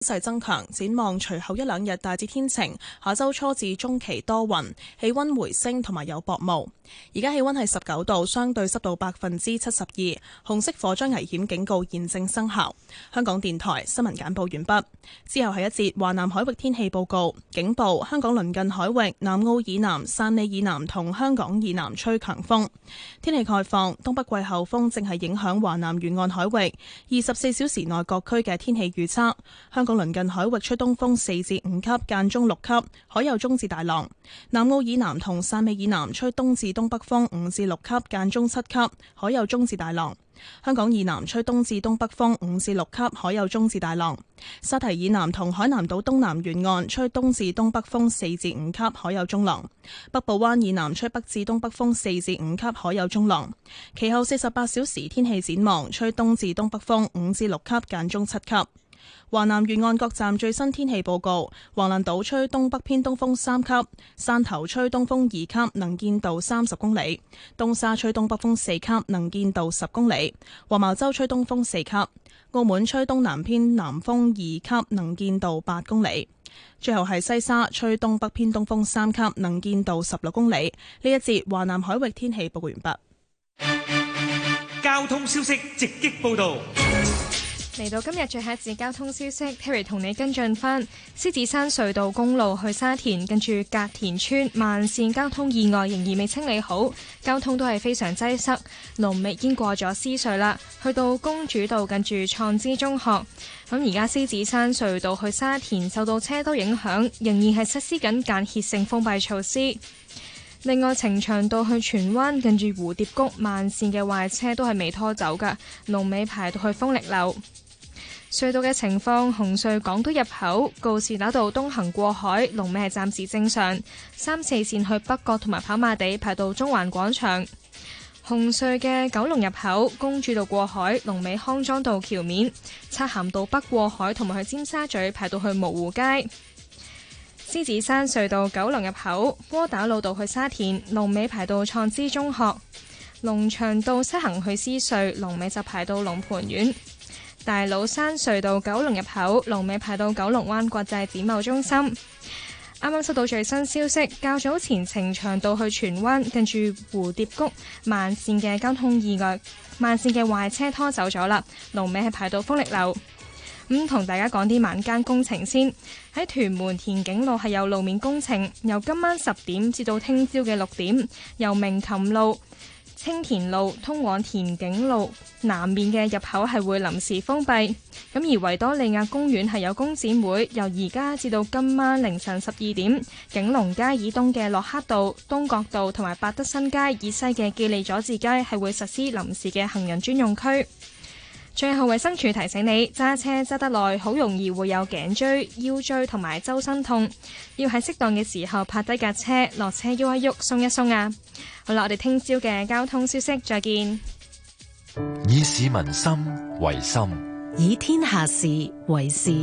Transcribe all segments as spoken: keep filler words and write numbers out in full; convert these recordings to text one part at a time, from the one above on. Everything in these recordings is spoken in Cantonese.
勢增強，展望隨後一兩日大致天晴，下周初至中期多雲，氣溫回升同埋有薄霧。而家氣溫係十九度，相對濕度百分之七十二，紅色火災危險警告現正生效。香港電台新聞簡報完畢。之後係一節華南海域天氣報告，警報：香港鄰近海域南澳以南、汕尾以南同香港以南吹強風。天氣概況：東北季候風正係影響華南沿岸海域，二十四小時內各區嘅天氣預測：香港鄰近海域吹東風四至五級，間中六級，海有中至大浪；南澳以南同汕尾以南吹東至東北風五至六級，間中七級，海有中至大浪；香港以南吹東至東北風五至六級，海有中至大浪；沙堤以南同海南島東南沿岸吹東至東北風四至五級，海有中浪；北部灣以南吹北至東北風四至五級，海有中浪。其後四十八小時天氣展望：吹東至東北風五至六級，間中七級。華南沿岸各站最新天氣報告：橫瀾島吹東北偏東風三級，汕頭吹東風二級，能見度三十公里；東沙吹東北風四級，能見度十公里；黃茅洲吹東風四級；澳門吹東南偏南風二級，能見度八公里。最後係西沙吹東北偏東風三級，能見度十六公里。呢一節華南海域天氣報告完畢。 交通消息直擊報道。 嚟到今日最後一節交通消息 ，Terry 同你跟進返獅子山隧道公路去沙田，跟住隔田村慢線交通意外仍然未清理好，交通都係非常擠塞。龍尾已經過咗獅隧啦，去到公主道近住創知中學。咁而家獅子山隧道去沙田受到車多影響，仍然係實施緊間歇性封閉措施。另外，呈祥道去荃灣近住蝴蝶谷慢線嘅壞車都係未拖走㗎，龍尾排到去豐力樓。隧道嘅情況：紅隧港島入口告士打道東行過海，龍尾係暫時正常；三四線去北角同埋跑馬地排到中環廣場。紅隧嘅九龍入口公主道過海，龍尾康莊道橋面；漆咸道北過海同埋去尖沙咀排到去蕪湖街。獅子山隧道九龍入口窩打老道去沙田，龍尾排到創知中學；龍翔道西行去獅隧，龍尾就排到龍蟠苑。大老山隧道九龍入口龍尾排到九龍灣國際展貿中心。啱啱收到最新消息，較早前呈祥道去荃灣近住蝴蝶谷慢線嘅交通意外，慢線嘅壞車拖走咗啦，龍尾係排到豐力樓。咁同大家講啲晚間工程先，喺屯門田景路係有路面工程，由今晚十點至到聽朝嘅六點，由鳴琴路、青田路通往田景路南面嘅入口係會臨時封閉。咁而維多利亞公園係有工展會，由而家至到今晚凌晨十二點，景隆街以東嘅駱克道、東角道同埋百德新街以西嘅記利佐治街係會實施臨時嘅行人專用區。最後衛生署提醒你，揸車揸得耐好容易會有頸椎、腰椎同埋周身痛，要喺適當嘅時候泊低架車，落車喐一喐鬆一鬆啊。好啦，我哋聽朝嘅交通消息再見。 以市民心為心， 以天下事為事。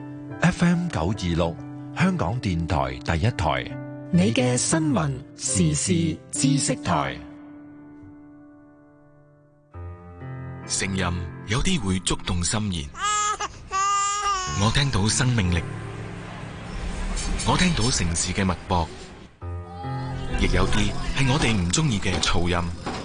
F M 九二六香港電台第一台， 你嘅新聞時事知識台。 聲音有啲會觸動心弦，我聽到生命力，我聽到城市嘅脈搏，亦有啲係我哋唔中意嘅噪音。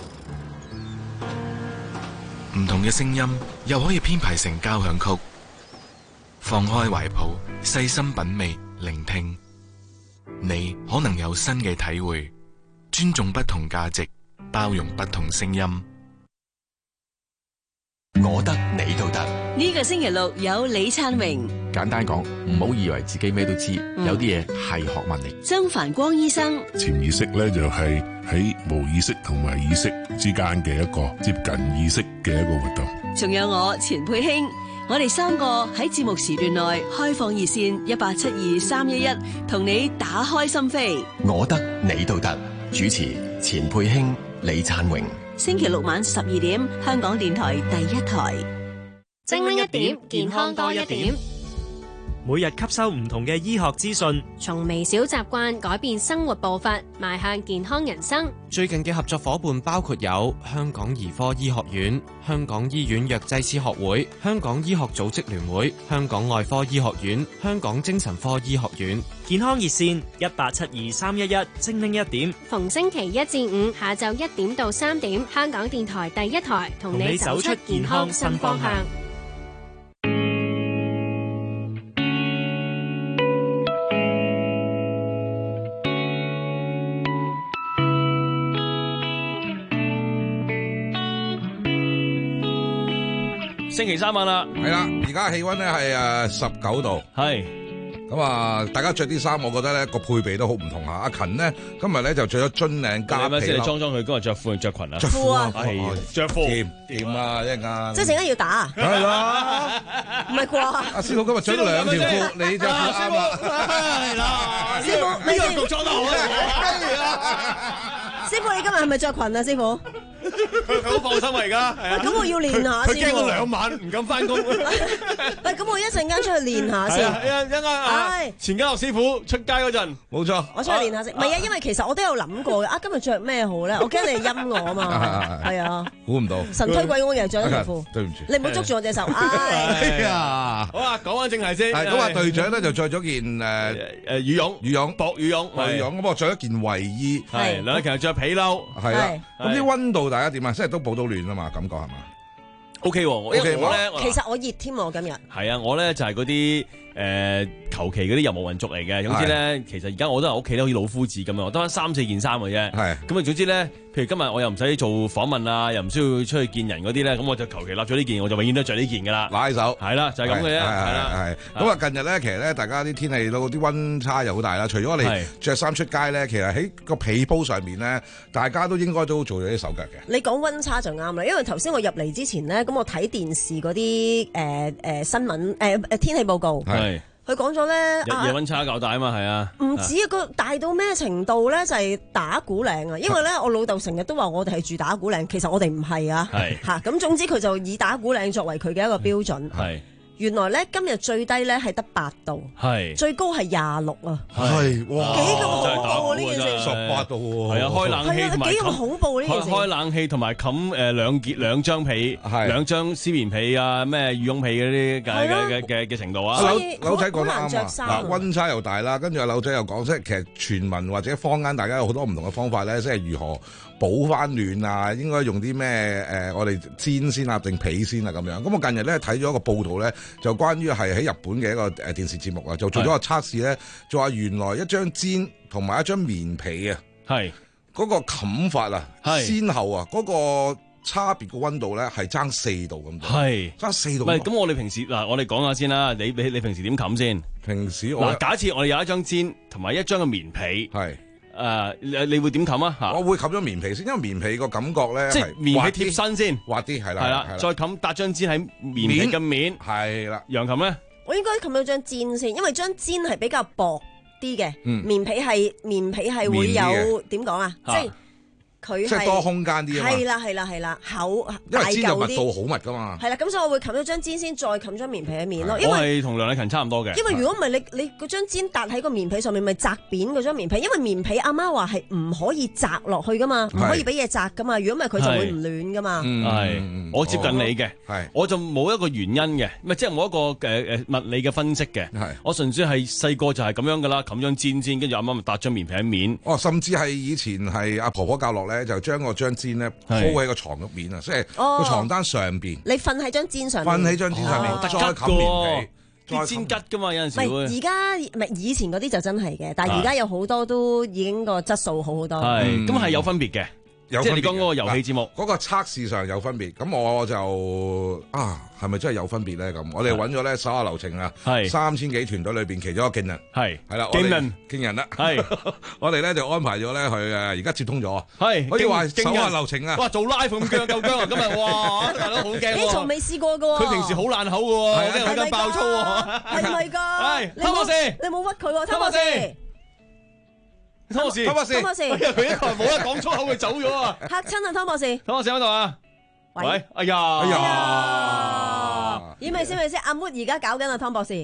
唔同嘅聲音又可以編排成交響曲。放開懷抱，細心品味，聆聽，你可能有新嘅體會。尊重不同價值，包容不同聲音。 我得你都得。 呢個星期六有李燦榮。 簡單講，唔好以為自己咩都知，嗯、有啲嘢係學問嚟。 曾繁光醫生。 潛意識咧就係喺無意識同埋意識之間嘅一個接近意識嘅一個活動。 仲有我錢佩卿，我哋三個喺節目時段內開放熱線一八七二三一一，同你打開心扉。 我得你都得。主持錢佩卿、李燦榮。 星期六晚十二點，香港電台第一台。 精靈一點，健康多一點。 每日吸收唔同嘅醫學資訊， 從微小習慣改變生活步伐，邁向健康人生。 最近嘅合作伙伴包括有香港兒科醫學院、香港醫院藥劑師學會、香港醫學組織聯會、香港外科醫學院、香港精神科醫學院。 健康熱線一八七二三一一，精靈一點。 逢星期一至五下晝一點到三點，香港電台第一台同你走出健康新方向。 星期三晚啦， 係啦，而家氣溫咧係誒十九度， 係咁啊！大家着啲衫，我覺得咧個配備都好唔同吓。阿勤呢，今日咧就着咗樽領加皮褸， 即係裝裝佢今日着褲定着裙啊？ 着褲啊， 係着褲， 掂掂啊！一陣間即係陣間要打啊？ 係啦， 唔係啩？ 阿師傅今日着咗兩條褲，你隻褲啱啦， 係啦。師傅， 呢個局裝得好啊！ 師傅，你今日係咪着裙啊？師傅？ 佢好放心啊！而家係啊， 咁我要練下佢先。 佢驚咗兩晚唔敢翻工。 喂，咁我一陣間出去練下先。 一陣間啊，錢嘉樂師傅出街嗰陣， 冇錯。 我出去練下先。唔係啊，因為其實我都有諗過嘅。啊，今日着咩好咧？我驚你陰我啊嘛。係啊。 估唔到。 神推鬼拱又着咗條褲。 對唔住。 你唔好捉住我隻手。 哎呀！ 好啊，講翻正題先。 係咁啊，隊長咧就着咗件誒誒羽絨， 羽絨薄羽絨， 羽絨。咁我着一件衛衣。 係兩其實着皮褸。 係啦。咁啲溫度大家點啊？即係都保到暖啊嘛，感覺係嘛 ？O K 喎，我因為我咧， 其實我熱添喎，今日。 係啊，我咧就係嗰啲誒求其嗰啲遊牧民族嚟嘅。總之咧，其實而家我都係屋企咧，好似老夫子咁樣，得翻三四件衫嘅啫。 係。咁啊，總之咧，譬如今日我又唔使做訪問啊，又唔需要出去見人嗰啲咧，咁我就求其立咗呢件，我就永遠都着呢件噶啦。 拿起手。 係啦，就係咁嘅啫。係啦， 係。咁啊，近日咧，其實咧，大家啲天氣都啲溫差又好大啦。除咗我哋着衫出街咧，其實喺個被鋪上面咧，大家都應該都做咗啲手腳嘅。 你講溫差就啱啦，因為頭先我入嚟之前咧，咁我睇電視嗰啲誒誒新聞誒誒天氣報告。 係。 佢講咗咧， 日夜溫差較大啊嘛，係啊， 唔止啊，個大到咩程度咧？就係打鼓嶺啊！因為咧，我老豆成日都話我哋係住打鼓嶺，其實我哋唔係啊，嚇咁總之佢就以打鼓嶺作為佢嘅一個標準。係原來咧今日最低咧係得八度，係最高係廿六啊！ 係哇， 幾咁恐怖啊！呢件事十八度喎， 係啊，開冷氣同埋幾咁恐怖呢件事。 開冷氣同埋冚誒兩件兩張被，兩張絲綿被啊，咩羽絨被嗰啲嘅嘅嘅嘅程度啊。 柳仔講得啱啊！嗱，溫差又大啦，跟住阿柳仔又講，即係其實傳聞或者坊間大家有好多唔同嘅方法咧，即係如何保翻暖啊？應該用啲咩誒？我哋氈先啊，定被先啊咁樣。咁我近日咧睇咗一個報道咧，就關於係喺日本嘅一個誒電視節目啊，就做咗個測試咧，就話原來一張氈同埋一張棉被啊，係嗰個冚法啊，先後啊嗰個差別嘅溫度咧係爭四度咁多，係爭四度。唔係咁， 我哋平時嗱，我哋講下先啦。你你你平時點冚先？ 平時我嗱，假設我哋有一張氈同埋一張嘅棉被，係。誒、uh，你你會點冚啊？嚇！ 我會冚咗棉被先，因為棉被個感覺咧， 即係棉被貼身先， 滑啲係啦， 係啦，再冚搭張氈喺棉被嘅面， 係啦。 楊琴咧， 我應該冚咗張氈先，因為張氈係比較薄啲嘅， 嗯， 棉被係棉被係會有點講啊，即係。佢即係多空間啲啊嘛， 係啦係啦係啦，厚因為氈就密度好密噶嘛， 係啦，咁所以我會冚咗張氈先，再冚張棉被喺面咯。 我係同梁禮勤差唔多嘅。 因為如果唔係你你嗰張氈搭喺個棉被上面，咪擲扁嗰張棉被。因為棉被阿媽話係唔可以擲落去噶嘛，唔可以俾嘢擲噶嘛。如果唔係佢就會唔暖噶嘛。 係，我接近你嘅，係，我就冇一個原因嘅，唔係即係冇一個誒誒物理嘅分析嘅。係，我純粹係細個就係咁樣噶啦，冚張氈先，跟住阿媽咪搭張棉被喺面。 哦，甚至係以前係阿婆婆教落咧，就將個張氈咧鋪喺個床入面啊，即係個床單上邊。 你瞓喺張氈上面， 瞓喺張氈上面，再冚棉被。 啲氈吉噶嘛，有陣時會。 而家唔係以前嗰啲就真係嘅，但係而家有好多都已經個質素好好多。 係，咁係有分別嘅。即係你講嗰個遊戲節目， 嗰個測試上有分別，咁我就啊，係咪真係有分別咧？咁我哋揾咗咧手下留情啊，係三千幾團隊裏邊其中一個勁人，係係啦，勁人勁人啦，係我哋咧就安排咗咧佢誒，而家接通咗，係可以話手下留情啊！哇，做 live 咁僵夠僵啊！今日哇，大佬好驚， 你從未試過嘅喎， 佢平時好爛口嘅喎，我驚佢間爆粗喎， 係咪㗎？ 係，湯博士， 你冇屈佢喎，湯博士。 湯博士，湯博士，湯博士，佢一台冇得講粗口，佢走咗啊！ 嚇親啊，湯博士，湯博士喺度啊？喂，哎呀， 哎呀，咦咪先咪先，阿 Moon 而家搞緊啊，湯博士，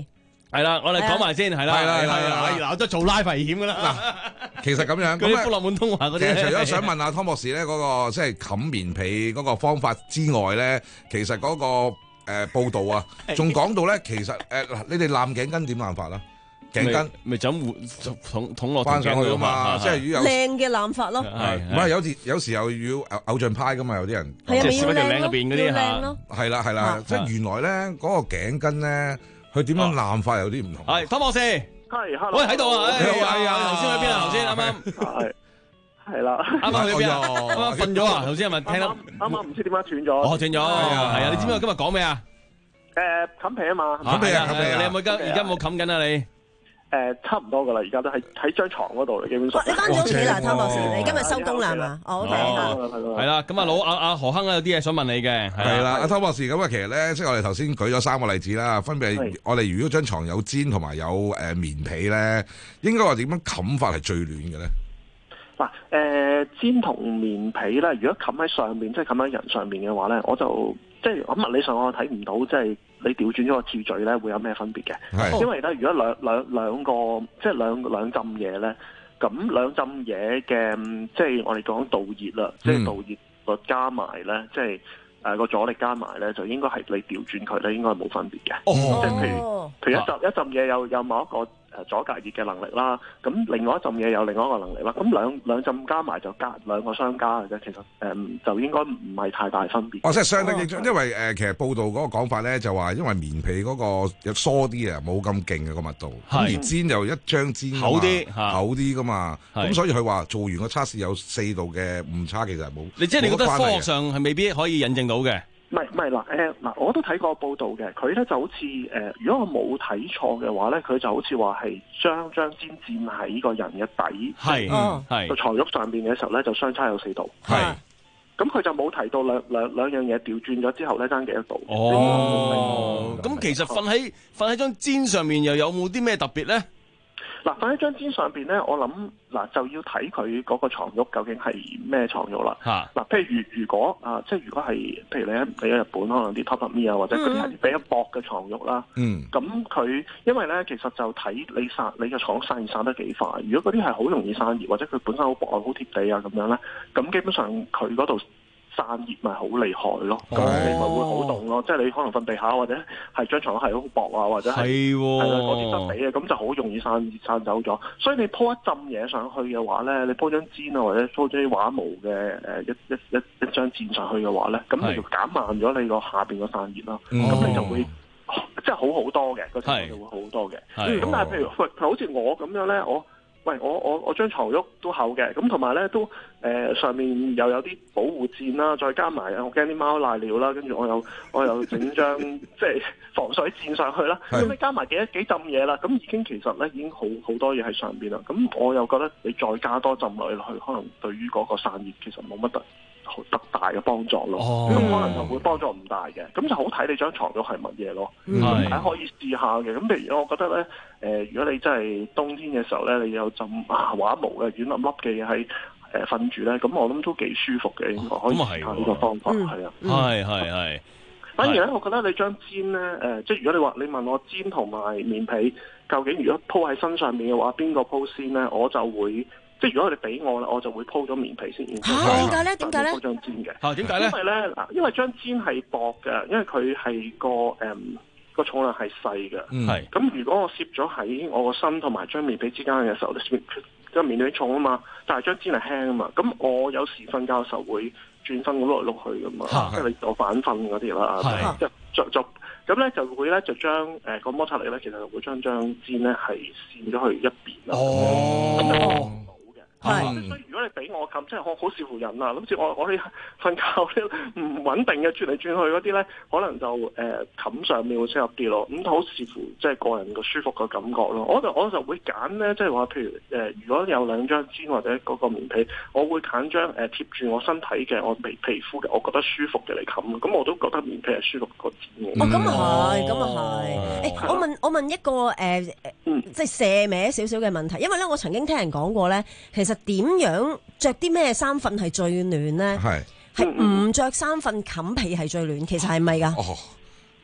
係啦，我哋講埋先，係啦，係啦，係啦，嗱，都做 live 危險噶啦。 嗱，其實咁樣， 嗰啲福樂滿通話嗰啲， 除咗想問下湯博士咧，嗰個即係冚棉被嗰個方法之外咧，其實嗰個誒報道啊，仲講到咧，其實誒嗱，你哋攬頸巾點攬法啦？頸巾咪就咁捅捅落翻上去啊嘛，即係如果有靚嘅攬法咯。 係唔係有時有時候要偶像派噶嘛？有啲人係啊， 即係少一條領入邊嗰啲嚇。 係啦係啦，即係原來咧嗰個頸巾咧，佢點樣攬法有啲唔同。 係湯博士， 係，hello， 喂喺度啊， 係啊，頭先去邊啊？頭先啱啱係係啦， 啱啱去邊啊？啱啱瞓咗啊？頭先係咪聽得？ 啱啱唔知點解斷咗。 哦，斷咗，係啊！你知唔知我今日講咩啊？ 誒，冚被啊嘛， 冚被啊，冚被啊！ 你有冇而家而家冇冚緊啊？你？ 誒，差唔多噶啦，而家都喺喺張床嗰度，基本上。 你翻咗屋企啦，湯博士，你今日收工啦係嘛？哦 ，OK 係啦，咁啊老阿阿何亨有啲嘢想問你嘅， 係啦，阿湯博士，咁啊其實咧，即係我哋頭先舉咗三個例子啦，分別係我哋如果張床有氈同埋有誒棉被咧，應該話點樣冚法係最暖嘅咧？ 嗱，誒氈同棉被咧，如果冚喺上面，即係冚喺人上面嘅話咧，我就即係喺物理上我睇唔到，即係你調轉咗個次序咧，會有咩分別嘅？因為咧，如果兩兩兩個即係兩兩浸嘢咧，咁兩浸嘢嘅，即係我哋講導熱啦，即係導熱率加埋咧，即係誒個阻力加埋咧，就應該係你調轉佢咧，應該係冇分別嘅。 哦， 即係譬如譬如一浸一浸嘢有有某一個誒阻隔熱嘅能力啦，咁另外一浸嘢有另外一個能力啦，咁兩兩浸加埋就加兩個相加嘅啫，其實誒、嗯、就應該唔係太大分別。 哦，即係相得益彰，因為誒、呃、其實報道嗰個講法咧就話，因為棉被嗰個有疏啲啊，冇咁勁嘅個密度，咁而氈又一張氈厚啲，厚啲噶嘛，咁所以佢話做完個測試有四度嘅誤差，其實係冇。 你即係你覺得科學上係未必可以印證到嘅？ 唔係唔係嗱誒嗱，我都睇過報道嘅，佢咧就好似誒、呃，如果我冇睇錯嘅話咧，佢就好似話係將張氈墊喺個人嘅底， 係係個床褥上邊嘅時候咧，就相差有四度。 係咁佢就冇提到兩兩兩樣嘢調轉咗之後咧，爭幾多度？ 哦，咁其實瞓喺瞓喺張氈上面又有冇啲咩特別咧？ 嗱，瞓喺張氈上邊咧，我諗嗱就要睇佢嗰個牀褥究竟係咩牀褥啦。嗱、啊，譬如如果啊，即係如果係譬如你喺你喺日本可能啲 Top-up-me 啊，或者嗰啲係比較薄嘅牀褥啦。嗯。咁佢因為咧，其實就睇你散你嘅牀散熱散得幾快。如果嗰啲係好容易散熱，或者佢本身好薄啊、好貼地啊咁樣咧，咁基本上佢嗰度散熱咪好厲害咯，咁、哦、你咪會好凍咯，即係你可能瞓地下或者係張床係好薄啊，或者係係啦嗰啲質地嘅，咁就好容易散熱散走咗。所以你鋪一浸嘢上去嘅話咧，你鋪張氈啊或者鋪張畫毛嘅誒一一一一張氈上去嘅話咧，咁你就減慢咗你個下邊個散熱咯，咁、哦、你就會即係好好多嘅個程度就會好多嘅。咁但係譬如喂，好似我咁樣咧，我喂，我我我張床褥都厚嘅，咁同埋咧都誒、呃、上面又有啲保護墊啦，再加埋我驚啲貓瀨尿啦，跟住我又我又整張即係防水墊上去啦，咁你加埋幾幾浸嘢啦，咁已經其實咧已經好好多嘢喺上邊啦，咁我又覺得你再加多浸落去，可能對於嗰個散熱其實冇乜特特大嘅幫助咯，咁、哦、可能就會幫助唔大嘅，咁就好睇你張床褥係乜嘢咯，咁大家可以試下嘅。咁譬如我覺得咧，誒、呃，如果你真係冬天嘅時候咧，你有浸啊畫毛嘅軟粒粒嘅嘢喺誒瞓住咧，咁我諗都幾舒服嘅，應該可以試下呢個方法，係、嗯、啊， 係係係。 反而咧，我覺得你張氈咧，誒、呃，即係如果你話你問我氈同埋棉被究竟如果鋪喺身上面嘅話，邊個鋪先咧？我就會。即係如果你俾我啦，我就會鋪咗棉被先。 嚇點解咧？點解咧？ 鋪張氈嘅。 嚇點解咧？ 因為咧嗱，因為張氈係薄嘅，因為佢係個誒個重量係細嘅。嗯。係。咁如果我攝咗喺我個身同埋張棉被之間嘅時候，咧，張棉被重啊嘛，但係張氈係輕啊嘛，咁我有時瞓覺嘅時候會轉身咁碌嚟碌去噶嘛，即係你做反瞓嗰啲啦。係。即係就就咁咧，就會咧就將誒個摩擦力咧，其實就會將張氈咧係跣咗去一邊啦。哦。係，所以如果你俾我冚，即係我好視乎人啊。好似我我哋瞓覺咧唔穩定嘅轉嚟轉去嗰啲咧，可能就誒冚、呃、上面會適合啲咯。咁好視乎即係個人個舒服嘅感覺咯。我就我就會揀咧，即係話譬如誒、呃，如果有兩張氈或者嗰個棉被，我會揀張誒貼住我身體嘅我皮皮膚嘅，我覺得舒服嘅嚟冚。咁我都覺得棉被係舒服過氈嘅。 哦，咁啊係，咁啊係。誒，我問我問一個誒、呃嗯，即係射歪少少嘅問題，因為咧我曾經聽人講過咧，其實點樣着啲咩衫瞓係最暖咧？係係唔着衫瞓冚被係最暖，其實係咪噶？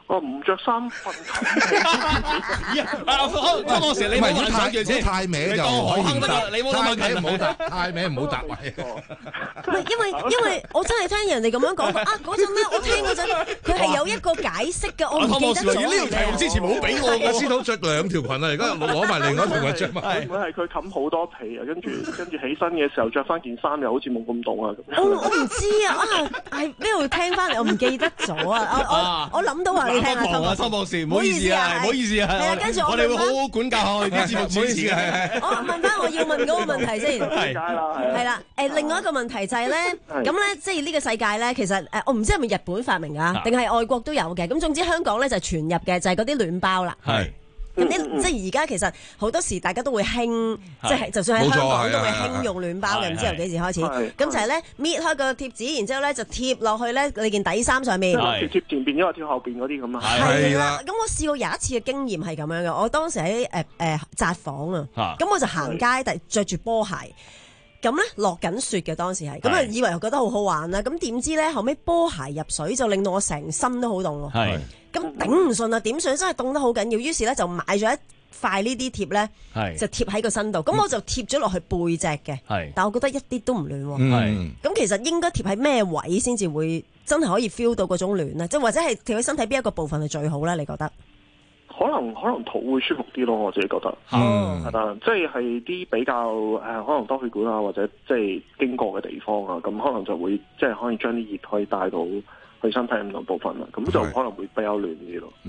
我唔着衫瞓咦啊！湯湯博士，你唔好太住先， 太歪就可以唔答， 你冇咁太歪唔好答，太歪唔好答位。 唔係因為因為我真係聽人哋咁樣講啊！嗰陣咧，我聽嗰陣佢係有一個解釋嘅，我唔記得咗。 呢條題目之前冇俾我嘅，司徒着兩條裙啊，而家攞埋另外一條裙着埋。 會唔會係佢冚好多被啊？跟住跟住起身嘅時候着翻件衫又好似冇咁凍啊？ 我我唔知啊！啊係邊度聽翻嚟？我唔記得咗啊！我我我諗到話你聽下湯湯博士，唔好意思啊，唔好意思啊， 係啊，跟住我哋會好好管教下我哋啲節目主持嘅。 我問翻我要問嗰個問題先， 係啦， 係啦。誒，另外一個問題就係咧，咁咧即係呢個世界咧，其實誒，我唔知係咪日本發明啊，定係外國都有嘅。咁總之香港咧就傳入嘅就係嗰啲暖包啦。 係。 咁啲即係而家其實好多時大家都會興，即係就算喺香港都會興用暖包嘅，唔知由幾時開始。咁就係咧搣開個貼紙，然之後咧就貼落去咧你件底衫上面。 貼貼前邊，因為貼後邊嗰啲咁啊。 係啦。咁我試過有一次嘅經驗係咁樣嘅，我當時喺誒誒札幌啊，咁我就行街，但係著住波鞋。咁咧落緊雪嘅當時係，咁啊以為覺得好好玩啦，咁點知咧後尾波鞋入水就令到我成身都好凍喎。係，咁頂唔順啊，點算真係凍得好緊要，於是咧就買咗一塊呢啲貼咧，就貼喺個身度，咁我就貼咗落去背脊嘅。係，但我覺得一啲都唔暖喎。係，咁其實應該貼喺咩位先至會真係可以 feel 到嗰種暖咧？即係或者係貼喺身體邊一個部分係最好咧？你覺得？ 可能可能肚會舒服啲咯，我自己覺得，嗯，係啦，即係係啲比較誒、呃，可能多血管啊，或者即係經過嘅地方啊，咁可能就會即係可以將啲熱可以帶到去身體唔同部分啦，咁就可能會比較暖啲咯。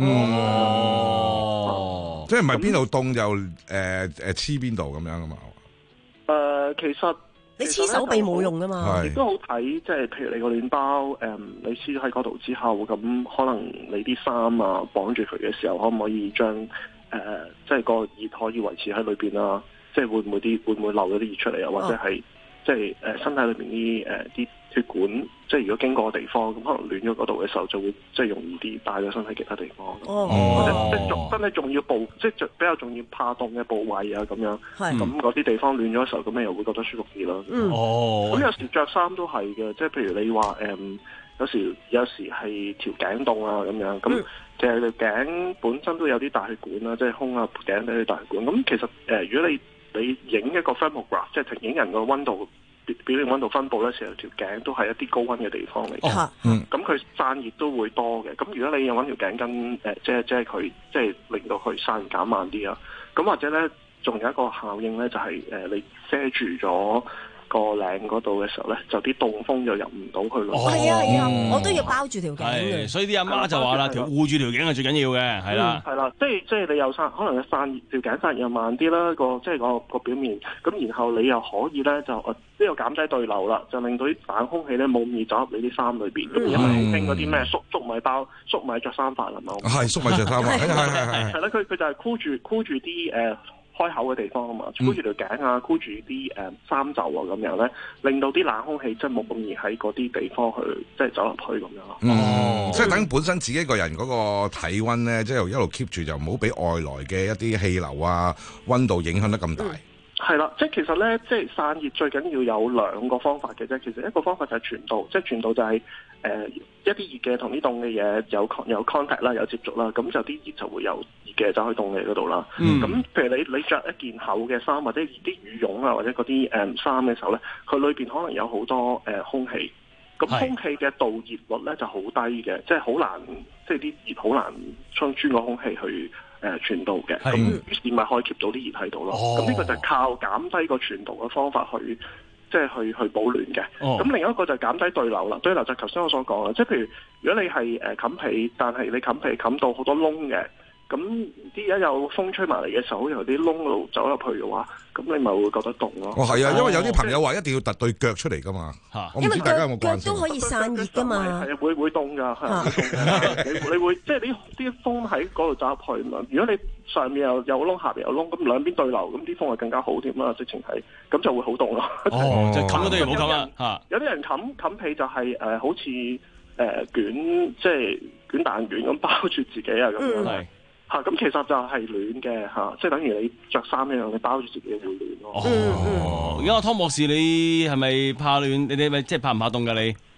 哦，即係唔係邊度凍就誒誒黐邊度咁樣噶嘛？ 誒、呃，其實。 你黐手臂冇用噶嘛？ 亦都好睇，即係譬如你個暖包，誒、嗯，你黐咗喺嗰度之後，咁可能你啲衫啊綁住佢嘅時候，可唔可以將誒、呃，即係個熱可以維持喺裏邊啊？即係會唔會啲會唔會漏咗啲熱出嚟啊？或者係、哦、即係誒、呃、身體裏邊啲誒啲血管，即係如果經過嘅地方，咁可能暖咗嗰度嘅時候，就會即係容易啲帶咗身體其他地方。哦，或者即係重身體重要部，即係比較重要怕凍嘅部位啊，咁樣。係。咁嗰啲地方暖咗嘅時候，咁你又會覺得舒服啲咯。嗯。哦。咁有時着衫都係嘅，即係譬如你話誒、嗯，有時有時係條頸凍啊咁樣，咁其實條頸本身都有啲大血管啦，即係胸啊頸都有啲大血管。咁其實誒、呃，如果你你影一個 thermograph， 即係影人個溫度。表面溫度分佈咧，成條頸都係一啲高溫嘅地方嚟嘅。哦，嗯。咁佢散熱都會多嘅。咁如果你有揾條頸巾，誒、呃，即係即係佢，即係令到佢散熱減慢啲啊。咁或者咧，仲有一個效應咧，就係、是、誒、呃，你遮住咗個領嗰度嘅時候咧，就啲凍風就入唔到去咯。 係啊係啊，我都要包住條頸嘅。 所以啲阿媽就話啦，條護住條頸係最緊要嘅，係啦。 係啦，即係即係你又散，可能散熱條頸散熱又慢啲啦，個即係個個表面。咁然後你又可以咧就誒呢個減低對流啦，就令到啲冷空氣咧冇咁易走入你啲衫裏邊。咁因為好興嗰啲咩粟粟米包、粟米着衫法係嘛？ 係粟米着衫法，係係係。 係啦，佢佢就係箍住箍住啲誒。開口嘅地方啊嘛，箍住條頸啊，箍住啲誒衫袖啊，咁樣咧，令到啲冷空氣即係冇咁易喺嗰啲地方去即係走入去咁樣咯。 哦，即係等本身自己個人嗰個體溫咧，即係一路 keep 住，就唔好俾外來嘅一啲氣流啊、溫度影響得咁大。 係啦，即係其實咧，即係散熱最緊要有兩個方法嘅啫。其實一個方法就係傳導，即係傳導就係、是、誒、呃、一啲熱嘅同啲凍嘅嘢有有 contact 啦，有接觸啦，咁就啲熱就會由熱嘅走去凍嘅嗰度啦。咁、嗯、譬如你你著一件厚嘅衫或者啲羽絨啊，或者嗰啲誒衫嘅時候咧，佢裏邊可能有好多誒、呃、空氣，咁空氣嘅導熱率咧就好低嘅，即係好難，即係啲熱好難穿穿個空氣去。誒傳導嘅，咁於是咪可以 keep 到啲熱喺度咯。咁呢、哦、個就係靠減低個傳導嘅方法去，即係去去保暖嘅。咁、哦、另一個就係減低對流啦。對流就係頭先我所講啦，即係譬如如果你係誒冚被，但係你冚被冚到好多窿嘅。咁啲一有風吹埋嚟嘅時候，由啲窿度走入去嘅話，咁你咪會覺得凍咯。 哦，係啊，因為有啲朋友話一定要突對腳出嚟噶嘛。嚇，我唔知大家有冇關心。 腳都可以散熱噶嘛。 係啊，會會凍㗎，係你你會即係啲啲風喺嗰度走入去嘛。如果你上面又有窿，下邊有窿，咁兩邊對流，咁啲風係更加好添啦。直情係咁就會好凍咯。 哦，即係冚嗰啲唔好冚啦嚇。 有啲人冚冚被就係、是、誒、呃，好似誒、呃、捲即係捲蛋卷咁包住自己啊咁樣。嗯嚇，咁其實就係暖嘅嚇，即係等於你着衫一樣，你包住自己會暖咯。 哦，而家阿湯博士，你係咪怕暖？你哋咪即係怕唔怕凍㗎你？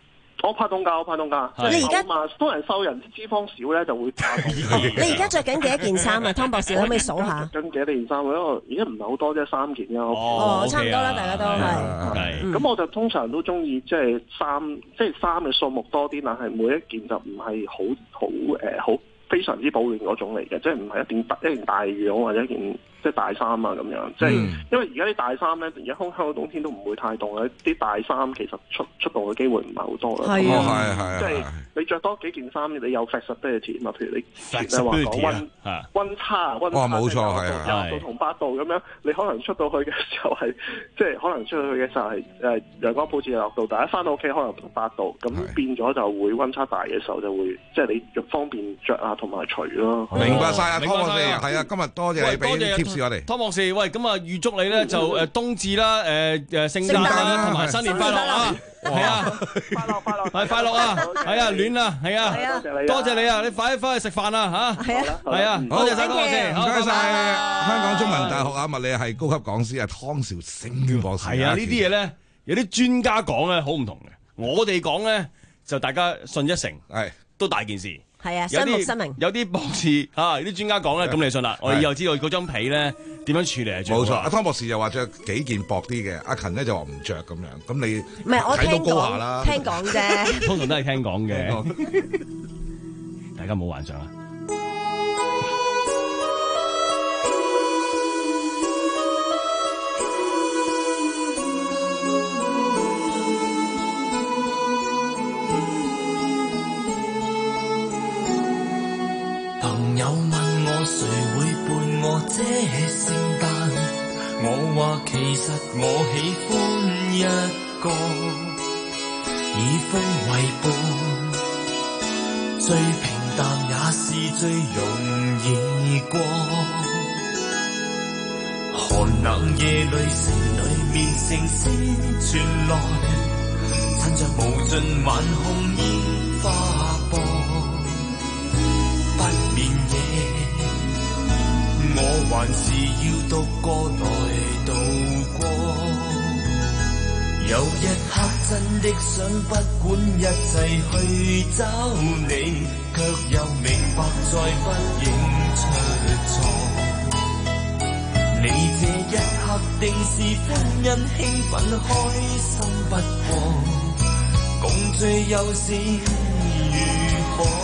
我拍凍㗎，我拍凍㗎。 你而家嘛，多人瘦人啲脂肪少咧，就會拍凍。 你而家着緊幾多件衫啊？湯博士可唔可以數下？ 着緊幾多件衫？因為而家唔係好多啫，三件啫。 哦，差唔多啦，大家都係。 咁我就通常都中意即係衫，即係衫嘅數目多啲，但係每一件就唔係好好誒好非常之保暖嗰種嚟嘅，即係唔係一件一件大羽絨或者一件。即係大衫啊咁樣，即係、嗯、因為而家啲大衫咧，而家香港冬天都唔會太凍啦，啲大衫其實出出動嘅機會唔係好多啦。 係啊，係係即係你着多幾件衫，你有 flexibility 嘛？譬如你前咧話講温温差，温差冇錯係啊， 廿度同八度咁樣，你可能出到去嘅時候係即係可能出到去嘅時候係誒陽光普照六度，但係一翻到屋企可能同八度，咁變咗就會温差大嘅時候就會即係你方便着啊同埋除咯。 明白晒啊，湯博士係啊，今日多謝你俾啲 tips。 湯博士，喂，咁啊預祝你咧就誒冬至啦，誒誒聖誕啦，同埋新年快樂啊！係啊， 快樂快樂， 係快樂啊！係啊，暖啊，係啊，多謝你啊！你快啲翻去食飯啦嚇！係啊，係啊，多謝曬湯博士， 唔該曬香港中文大學啊物理系高級講師啊湯兆星博士。 係啊，呢啲嘢咧有啲專家講咧好唔同嘅，我哋講咧就大家信一成，係都大件事。 係啊，雙目失明。 有啲博士嚇，有啲專家講咧，咁你信啦。我哋以後知道嗰張被咧點樣處理係最好。 冇錯，阿湯博士就話着幾件薄啲嘅，阿勤咧就話唔着咁樣。咁你唔係我聽高下啦， 聽講啫。 通常都係聽講嘅，大家冇幻想啊！ 朋友問我誰會伴我這聖誕，我話其實我喜歡一個，以風為伴，最平淡也是最容易過。寒冷夜裏城裏面聲聲傳來，趁着無盡晚空煙花播。我還是要獨個來度過，有一刻真的想不管一切去找你，卻又明白再不應出錯。你這一刻定是歡欣興奮開心不過，共醉又是如何？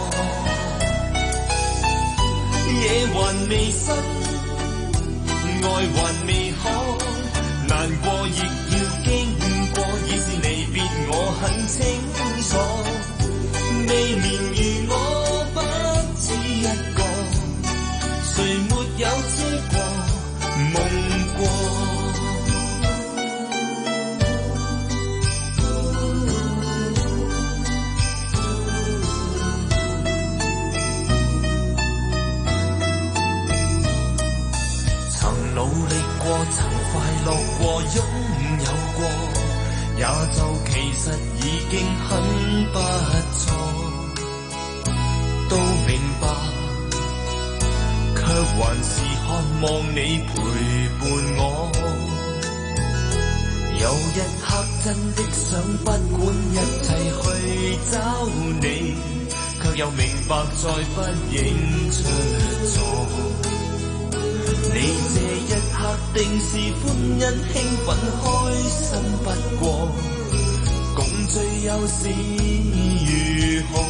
夜還未深，愛還未可，難過亦要經過，已是離別我很清楚。未眠如我不止一個，誰沒有知過夢過。努力過，曾快樂過，擁有過，也就其實已經很不錯。都明白，卻還是渴望你陪伴我。有一刻真的想不管一切去找你，卻又明白再不應出錯。你這一刻定是歡欣興奮開心不過，共醉又是如何？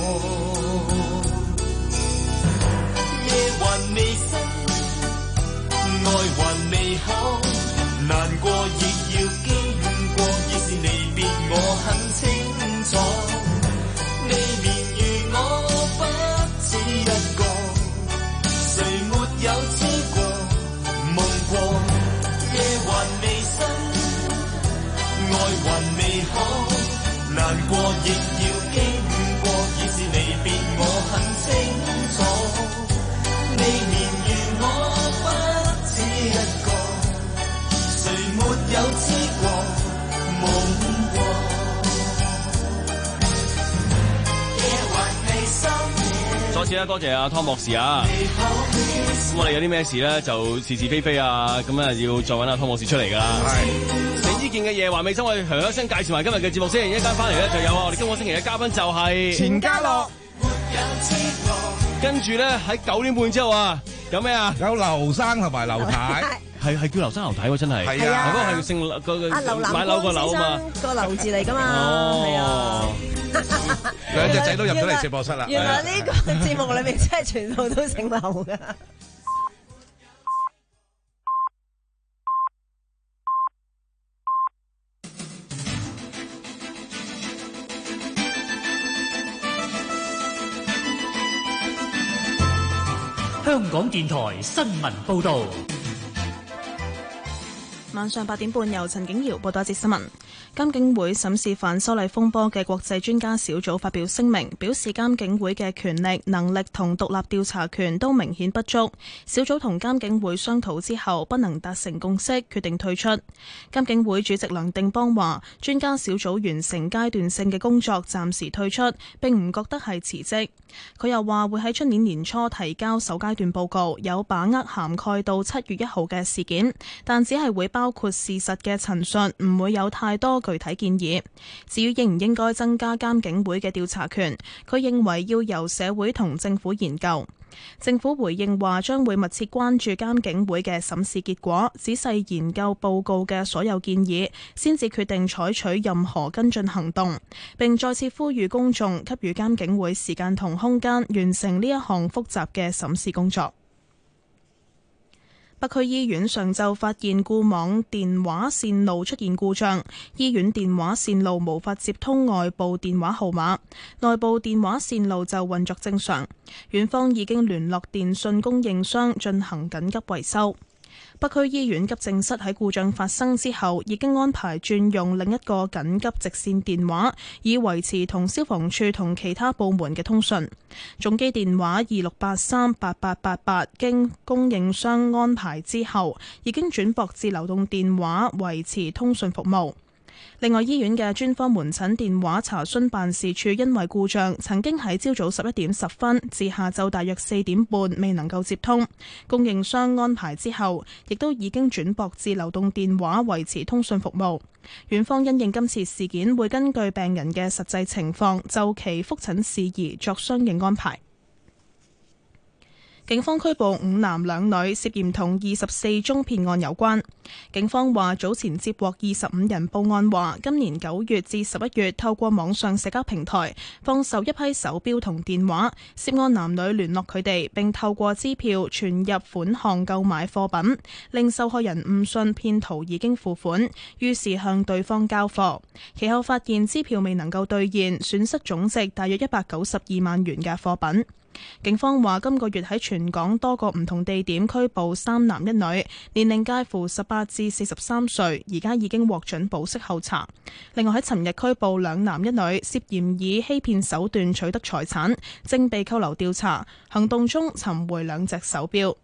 夜還未深，愛還未可，難過亦要經過，已是離別我很清楚。未眠如我不止一個，誰沒有知過夢過？夜還未深，愛還未可，難過亦要經過，已是離別我很清楚。未眠如我不止一個，誰沒有知過夢過？ 次咧，多謝阿湯博士啊。咁我哋有啲咩事咧，就是是非非啊，咁啊要再揾阿湯博士出嚟噶啦。係鄭伊健嘅夜話未收，我哋響一聲介紹埋今日嘅節目先。一陣間翻嚟咧就有啊，我哋今個星期嘅嘉賓就係錢嘉樂。 跟住咧喺九點半之後啊，有咩啊？ 有劉生同埋劉太。 係係叫劉生劉太喎，真係。 係啊， 嗰個係姓個阿劉買樓個樓啊嘛， 個劉字嚟噶嘛。 哦， 兩隻仔都入咗嚟直播室啦。 原來呢個節目裏面真係全部都姓劉噶。 香港電台新聞報導。 晚上八點半，由陳景瑤報道一節新聞。監警會審視反修例風波嘅國際專家小組發表聲明，表示監警會嘅權力、能力同獨立調查權都明顯不足。小組同監警會商討之後，不能達成共識，決定退出。監警會主席梁定邦話，專家小組完成階段性嘅工作，暫時退出，並唔覺得係辭職。佢又話會喺出年年初提交首階段報告，有把握涵蓋到七月一號嘅事件，但只係會包括事實嘅陳述，唔會有太多具體建議。至於應唔應該增加監警會嘅調查權，佢認為要由社會同政府研究。政府回應話將會密切關注監警會嘅審視結果，仔細研究報告嘅所有建議，先至決定採取任何跟進行動，並再次呼籲公眾給予監警會時間同空間完成呢一項複雜嘅審視工作。北區醫院上晝發現固網電話線路出現故障，醫院電話線路無法接通外部電話號碼，內部電話線路就運作正常。院方已經聯絡電訊供應商進行緊急維修。北區醫院急症室喺故障發生之後，已經安排轉用另一個緊急直線電話，以維持同消防處同其他部門嘅通訊。總機電話二六八三八八八八經供應商安排之後，已經轉駁至流動電話維持通訊服務。另外，醫院嘅專科門診電話查詢辦事處因為故障，曾經喺朝早十一點十分至下晝大約四點半未能夠接通。供應商安排之後，亦都已經轉駁至流動電話維持通訊服務。院方因應今次事件，會根據病人嘅實際情況，就其覆診事宜作相應安排。警方拘捕五男兩女，涉嫌同二十四宗騙案有關。警方話早前接獲二十五人報案，話今年九月至十一月透過網上社交平台放售一批手錶同電話，涉案男女聯絡佢哋，並透過支票存入款項購買貨品，令受害人誤信騙徒已經付款，於是向對方交貨。其後發現支票未能夠兌現，損失總值大約一百九十二萬元嘅貨品。警方話今個月喺全港多個唔同地點拘捕三男一女，年齡介乎十八至四十三歲，而家已經獲准保釋候查。另外喺尋日拘捕兩男一女，涉嫌以欺騙手段取得財產，正被扣留調查。行動中尋回兩隻手錶。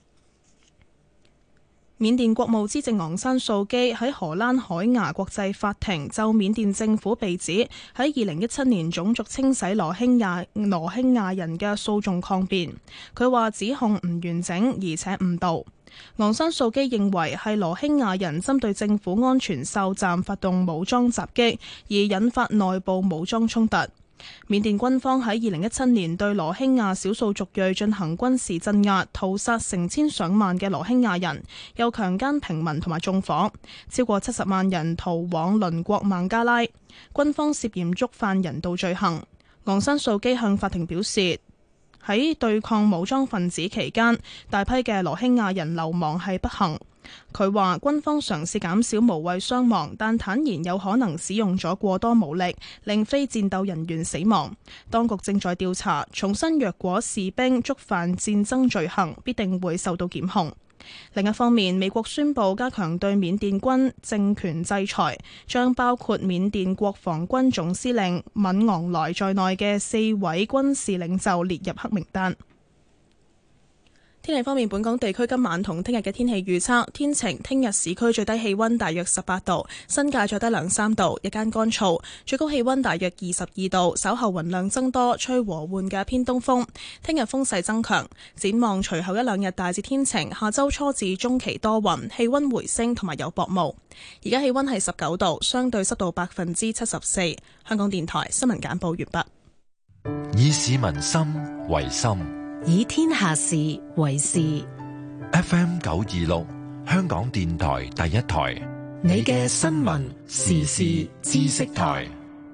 緬甸國務資政昂山素基喺荷蘭海牙國際法庭就緬甸政府被指喺二零一七年種族清洗羅興亞羅興亞人嘅訴訟抗辯。佢話指控唔完整而且誤導。昂山素基認為係羅興亞人針對政府安全哨站發動武裝襲擊，而引發內部武裝衝突。緬甸軍方喺二零一七年對羅興亞少數族裔進行軍事鎮壓，屠殺成千上萬嘅羅興亞人，又強姦平民同埋縱火，超過七十萬人逃往鄰國孟加拉。軍方涉嫌觸犯人道罪行。昂山素基向法庭表示，喺對抗武裝分子期間，大批嘅羅興亞人流亡係不幸。佢話軍方嘗試減少無謂傷亡，但坦言有可能使用咗過多武力，令非戰鬥人員死亡。當局正在調查，重申若果士兵觸犯戰爭罪行，必定會受到檢控。另一方面，美國宣布加強對緬甸軍政權制裁，將包括緬甸國防軍總司令敏昂萊在內嘅四位軍事領袖列入黑名單。 天氣方面，本港地區今晚同聽日嘅天氣預測天晴，聽日市區最低氣溫大約十八度，新界最低兩三度，日間乾燥，最高氣溫大約二十二度。稍後雲量增多，吹和緩嘅偏東風。聽日風勢增強，展望隨後一兩日大致天晴，下周初至中期多雲，氣溫回升同埋有薄霧。而家氣溫係十九度，相對濕度百分之七十四。香港電台新聞簡報完畢。 以市民心為心， 以天下事為事。 F M 九二六，香港電台第一台， 你嘅新聞時事知識台。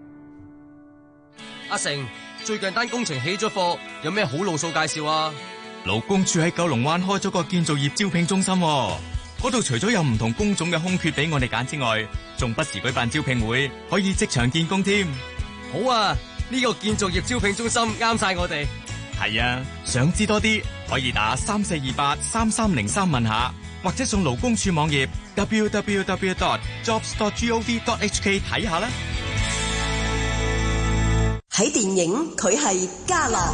阿成，最近單工程起咗貨，有咩好路數介紹啊？ 勞工處喺九龍灣開咗個建造業招聘中心，嗰度除咗有唔同工種嘅空缺俾我哋揀之外，仲不時舉辦招聘會，可以即場見工添。 好啊，呢個建造業招聘中心啱晒我哋。 係啊，想知多啲可以打三四二八三三零三問下，或者上勞工處網頁 w w w dot jobs dot gov dot h k 睇下啦。 喺電影佢係家樂，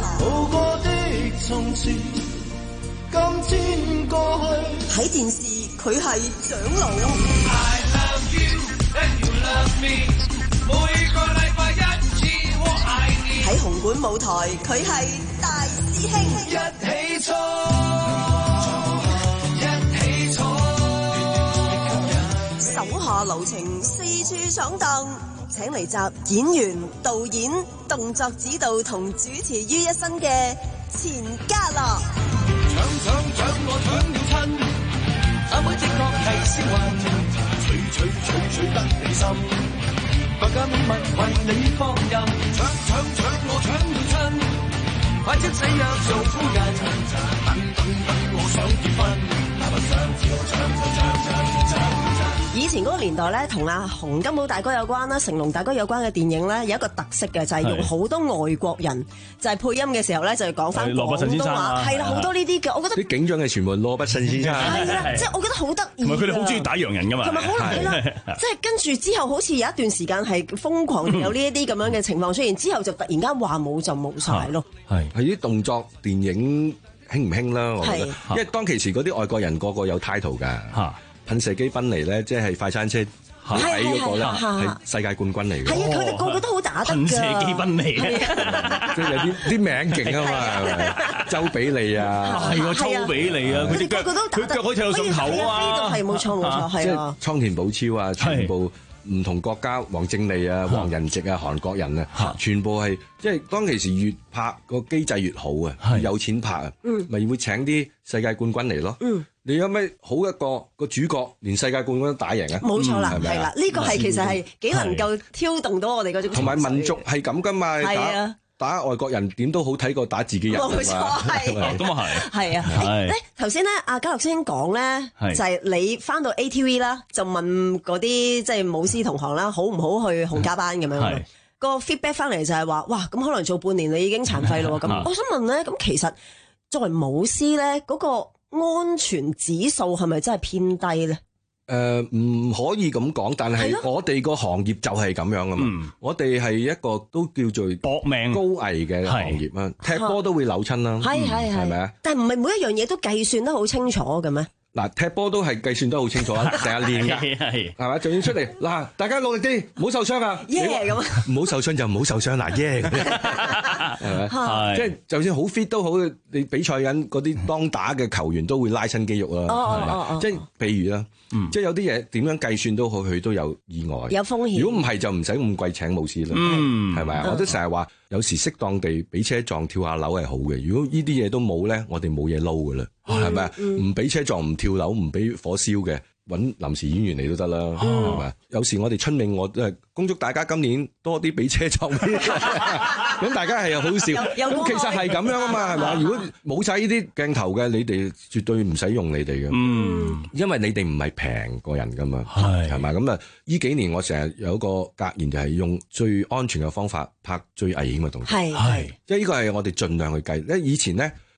喺電視佢係長老，喺紅館舞台佢係大師兄，一起衝，一起衝，手下留情，四處闖蕩。請嚟集演員、導演、動作指導同主持於一身嘅錢嘉樂。搶搶搶我搶了親，阿妹的確係星運，取取取取得你心，百家美物為你放任。搶搶搶我搶了親，快將死約做夫人，等等等我想結婚，不想跳搶搶搶搶搶。以前嗰個年代咧，同阿洪金寶大哥有關啦，成龍大哥有關嘅電影咧，有一個特色嘅就係、是、用好多外國人，就係、是、配音嘅時候咧，就係講翻廣東話，係啦，好多呢啲嘅，我覺得啲警長係全部羅拔臣先生， 係啦，即係我覺得好得意， 同埋佢哋好中意打洋人噶嘛， 同埋好難啦，即係跟住之後好似有一段時間係瘋狂有呢一啲咁樣嘅情況出現，之後就突然間話冇就冇晒咯， 係係啲動作電影興唔興啦？我覺得，因為當其時嗰啲外國人個個有 title 㗎。噴射機賓尼咧，即係快餐車睇嗰個咧，係世界冠軍嚟嘅。 係啊，佢哋個個都好打得㗎。 噴射機賓尼，即係有啲啲名勁啊嘛，係咪？周比利啊， 係喎，周比利啊，佢啲腳，佢腳好似有上頭啊， 係冇錯冇錯，係啊。 即係倉田保昭啊，全部唔同國家，黃正利啊、黃仁植啊、韓國人啊，全部係即係當其時越拍個機制越好啊，越有錢拍啊，咪會請啲世界冠軍嚟咯。你有咩好一個個主角，連世界冠軍都打贏啊？ 冇錯啦，係啦，呢個係其實係幾能夠挑動到我哋嗰種。 同埋民族係咁噶嘛，打打外國人點都好睇過打自己人啊嘛。冇錯， 係咁啊係。 係啊，咧頭先咧，阿嘉樂先講咧，就係你翻到 A T V 啦，就問嗰啲即係舞獅同行啦，好唔好去洪家班咁樣？個 feedback 翻嚟就係話，哇，咁可能做半年你已經殘廢咯。咁我想問咧，咁其實作為舞獅咧，嗰個安全指數係咪真係偏低咧？誒、 呃，唔可以咁講，但係我哋個行業就係咁樣噶嘛。嗯、我哋係一個都叫做搏命高危嘅行業啊，踢波都會扭親啦，係係係咪啊？但係唔係每一樣嘢都計算得好清楚嘅咩？嗱，踢波都係計算得好清楚啊，成日練㗎，係係嘛？仲要出嚟嗱，大家努力啲，唔好受傷啊！耶咁，唔好受傷就唔好受傷嗱，耶，係咪？係即係就算好 fit 都好，你比賽緊嗰啲當打嘅球員都會拉伸肌肉啦，係嘛？即係譬如啦，即係有啲嘢點樣計算都好，佢都有意外，有風險。如果唔係就唔使咁貴請舞獅啦，係咪啊？我都成日話，有時適當地俾車撞跳下樓係好嘅。如果呢啲嘢都冇咧，我哋冇嘢撈噶啦。係咪啊？唔俾車撞，唔跳樓，唔俾火燒嘅，揾臨時演員嚟都得啦，係咪啊？有時我哋春茗，我都係恭祝大家今年多啲俾車撞，咁大家係又好笑。咁其實係咁樣啊嘛，係咪啊？如果冇晒呢啲鏡頭嘅，你哋絕對唔使用你哋嘅，嗯，因為你哋唔係平個人噶嘛，係係咪？咁啊，呢幾年我成日有一個格言，就係用最安全嘅方法拍最危險嘅動作，係係，即係呢個係我哋盡量去計。因為以前咧。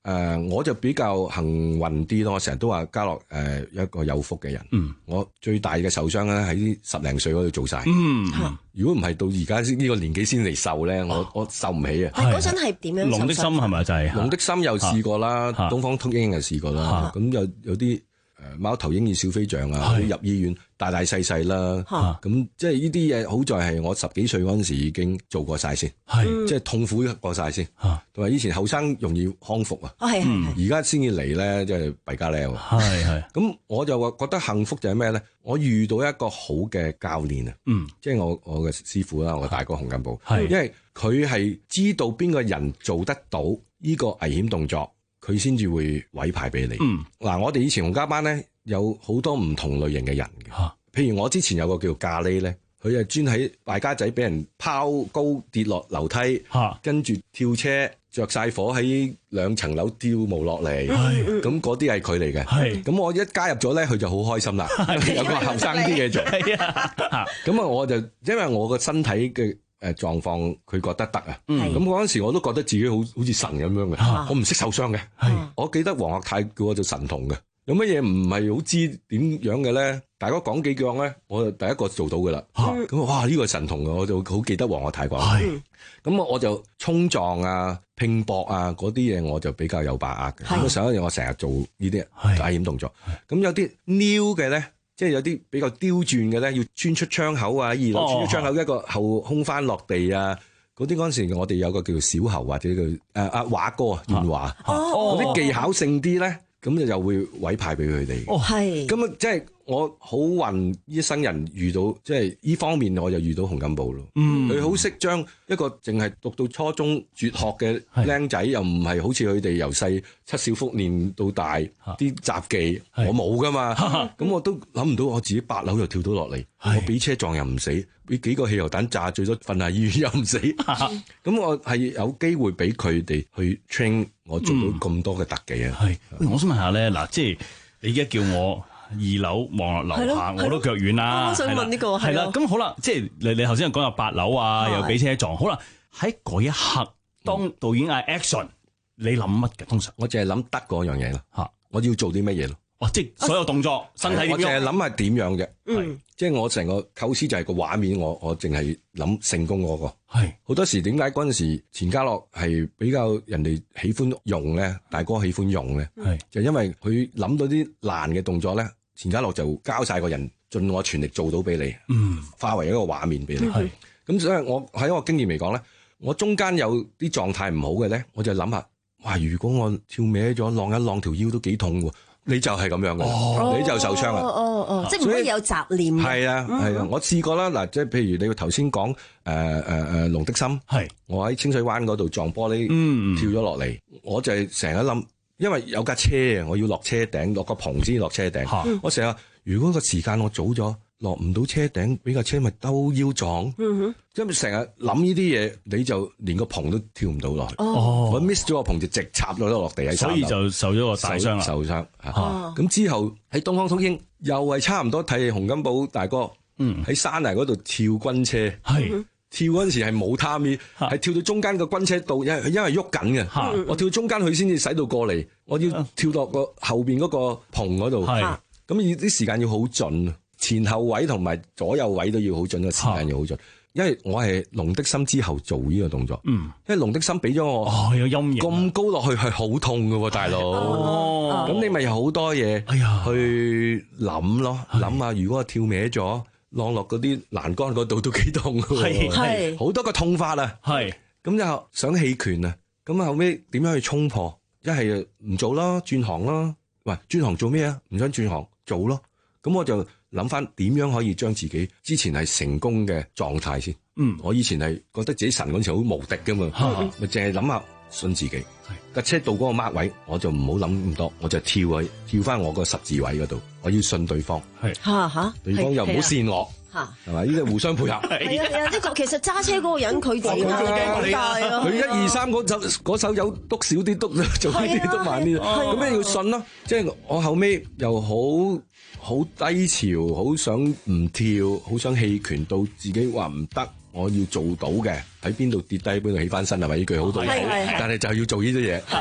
呃，我就比較幸運啲咯。我成日都話家樂誒一個有福嘅人。嗯，我最大嘅受傷咧喺十零歲嗰度做晒。嗯，如果唔係到而家呢個年紀先嚟受咧，我我受唔起啊。 嗰陣係點樣？ 龍的心係咪就係？龍的心又試過啦，東方禿鷹又試過啦。咁有有啲。誒貓頭鷹與小飛象啊，入醫院大大細細啦，咁即係呢啲嘢好在係我十幾歲嗰陣時已經做過晒先，即係痛苦過晒先，同埋以前後生容易康復啊，而家先至嚟咧，即係弊家靚。係係，咁我就話覺得幸福就係咩咧？我遇到一個好嘅教練啊，即係我我嘅師傅啦，我嘅大哥洪金寶，因為佢係知道邊個人做得到呢個危險動作。佢先至會委派俾你。嗱、嗯，我哋以前洪家班咧有好多唔同類型嘅人嘅，啊、譬如我之前有個叫咖喱咧，佢係專喺敗家仔俾人拋高跌落樓梯，啊、跟住跳車着晒火喺兩層樓跳舞落嚟，咁嗰啲係佢嚟嘅。咁我一加入咗咧，佢就好開心啦，有個後生啲嘢做。咁啊，我就因為我個身體嘅。誒狀況佢覺得得啊，咁嗰陣時我都覺得自己好好似神咁樣嘅，啊、我唔識受傷嘅，啊、我記得黃學泰叫我做神童嘅，有乜嘢唔係好知點樣嘅咧？大哥講幾句咧，我就第一個做到嘅啦，咁、啊、哇呢、呢個神童啊，我就好記得黃學泰講，咁我、啊、我就衝撞啊、拼搏啊嗰啲嘢我就比較有把握嘅，咁上一日我成日做呢啲危險動作，咁有啲撩嘅咧。即係有啲比較刁鑽嘅咧，要穿出窗口啊，二樓穿出窗口一個後空翻落地啊，嗰啲嗰陣時我哋有個叫做小侯或者叫誒阿華哥啊，元華，嗰啲技巧性啲咧，咁就又會委派俾佢哋。哦，係。咁啊，即係我好運一生人遇到，即係呢方面我就遇到洪金寶咯。嗯，佢好識將一個淨係讀到初中絕學嘅僆仔，又唔係好似佢哋由細七小福練到大啲雜技，我冇噶嘛。咁我都諗唔到我自己八樓又跳到落嚟，我俾車撞又唔死，俾幾個汽油彈炸最多瞓下醫院又唔死。咁我係有機會俾佢哋去 train 我做到咁多嘅特技啊。係， 我想問下咧，嗱，即係你而家叫我。二樓望落樓下，我都腳軟啦。 我想問呢個係啦，咁好啦，即係你你頭先又講有八樓啊，又俾車撞。好啦，喺嗰一刻，當導演嗌 action，你諗乜嘅？通常我淨係諗得嗰樣嘢咯。嚇，我要做啲乜嘢咯？ 哇！即係所有動作、身體點樣？ 我淨係諗係點樣嘅。 嗯， 即係我成個構思就係個畫面，我我淨係諗成功嗰個。係好多時點解嗰陣時錢嘉樂係比較人哋喜歡用咧？大哥喜歡用咧？係就因為佢諗到啲難嘅動作咧。錢嘉樂就交晒個人，盡我全力做到俾你，嗯，化為一個畫面俾你。係咁，所以我喺我經驗嚟講咧，我中間有啲狀態唔好嘅咧，我就諗下，哇！如果我跳歪咗，晾一晾條腰都幾痛喎。你就係咁樣嘅，哦、你就受傷啦。 哦哦哦，即係唔可以有雜念。 係啊係啊，我試過啦。嗱，即係譬如你頭先講誒誒誒龍的心，係我喺清水灣嗰度撞玻璃，嗯、跳咗落嚟，我就係成日諗。因為有架車啊，我要落車頂，落個棚先落車頂。嗯、我成日如果個時間我早咗，落唔到車頂，俾架車咪兜腰撞。嗯哼，因為成日諗呢啲嘢，你就連個棚都跳唔到落去。哦，我 miss 咗個棚就直插咗落地喺三樓， 所以就受咗個大傷啦。 受傷嚇。咁、哦、之後喺東方禿鷹又係差唔多睇洪金寶大哥，嗯，喺山崖嗰度跳軍車。係、嗯。跳嗰陣時係冇貪面，係跳到中間個軍車道，因為因為喐緊嘅，我跳到中間佢先至使到過嚟，我要跳落個後邊嗰個棚嗰度，咁要啲時間要好準，前後位同埋左右位都要好準，個時間要好準，因為我係龍的心之後做呢個動作，因為龍的心俾咗我哦有陰影， 咁高落去係好痛㗎喎，大佬，咁你咪有好多嘢去諗咯，諗下如果我跳歪咗。晾落嗰啲欄杆嗰度都幾痛嘅，係好多個痛法啊，係咁就想棄權啊，咁後尾點樣去衝破？一係唔做啦，轉行啦，喂，轉行做咩啊？唔想轉行做咯，咁我就諗翻點樣可以將自己之前係成功嘅狀態先。嗯，我以前係覺得自己神嗰陣時好無敵噶嘛，咪淨係諗下信自己。架車到嗰個 mark 位，我就唔好諗咁多，我就跳去跳翻我個十字位嗰度，我要信對方。係嚇嚇，對方又唔好跣我嚇，係咪？呢啲互相配合。 係啊係啊，呢個其實揸車嗰個人佢自己壓力幾大咯。 佢一二三嗰手嗰手有篤少啲篤，做呢啲篤慢啲。咁你要信咯，即係我後尾又好好低潮，好想唔跳，好想棄權，到自己話唔得。我要做到嘅，喺邊度跌低邊度起翻身係咪？呢句好對，但係就係要做呢啲嘢。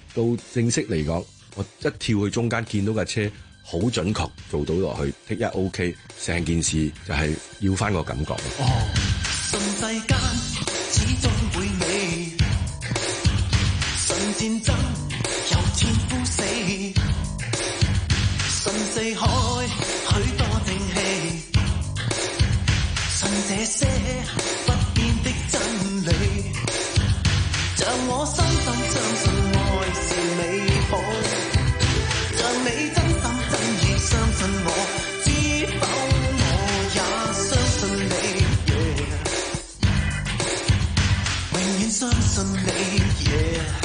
到正式嚟講，我一跳去中間見到架車，好準確做到落去，剔一 OK， 成件事就係要翻個感覺。 哦，信世間始終會美，信戰爭有天枯死，信四海許多正氣，信這些不變的真理，像我深深相信愛是美好，像你真心真意相信我，知否我也相信你， yeah， 永遠相信你， yeah。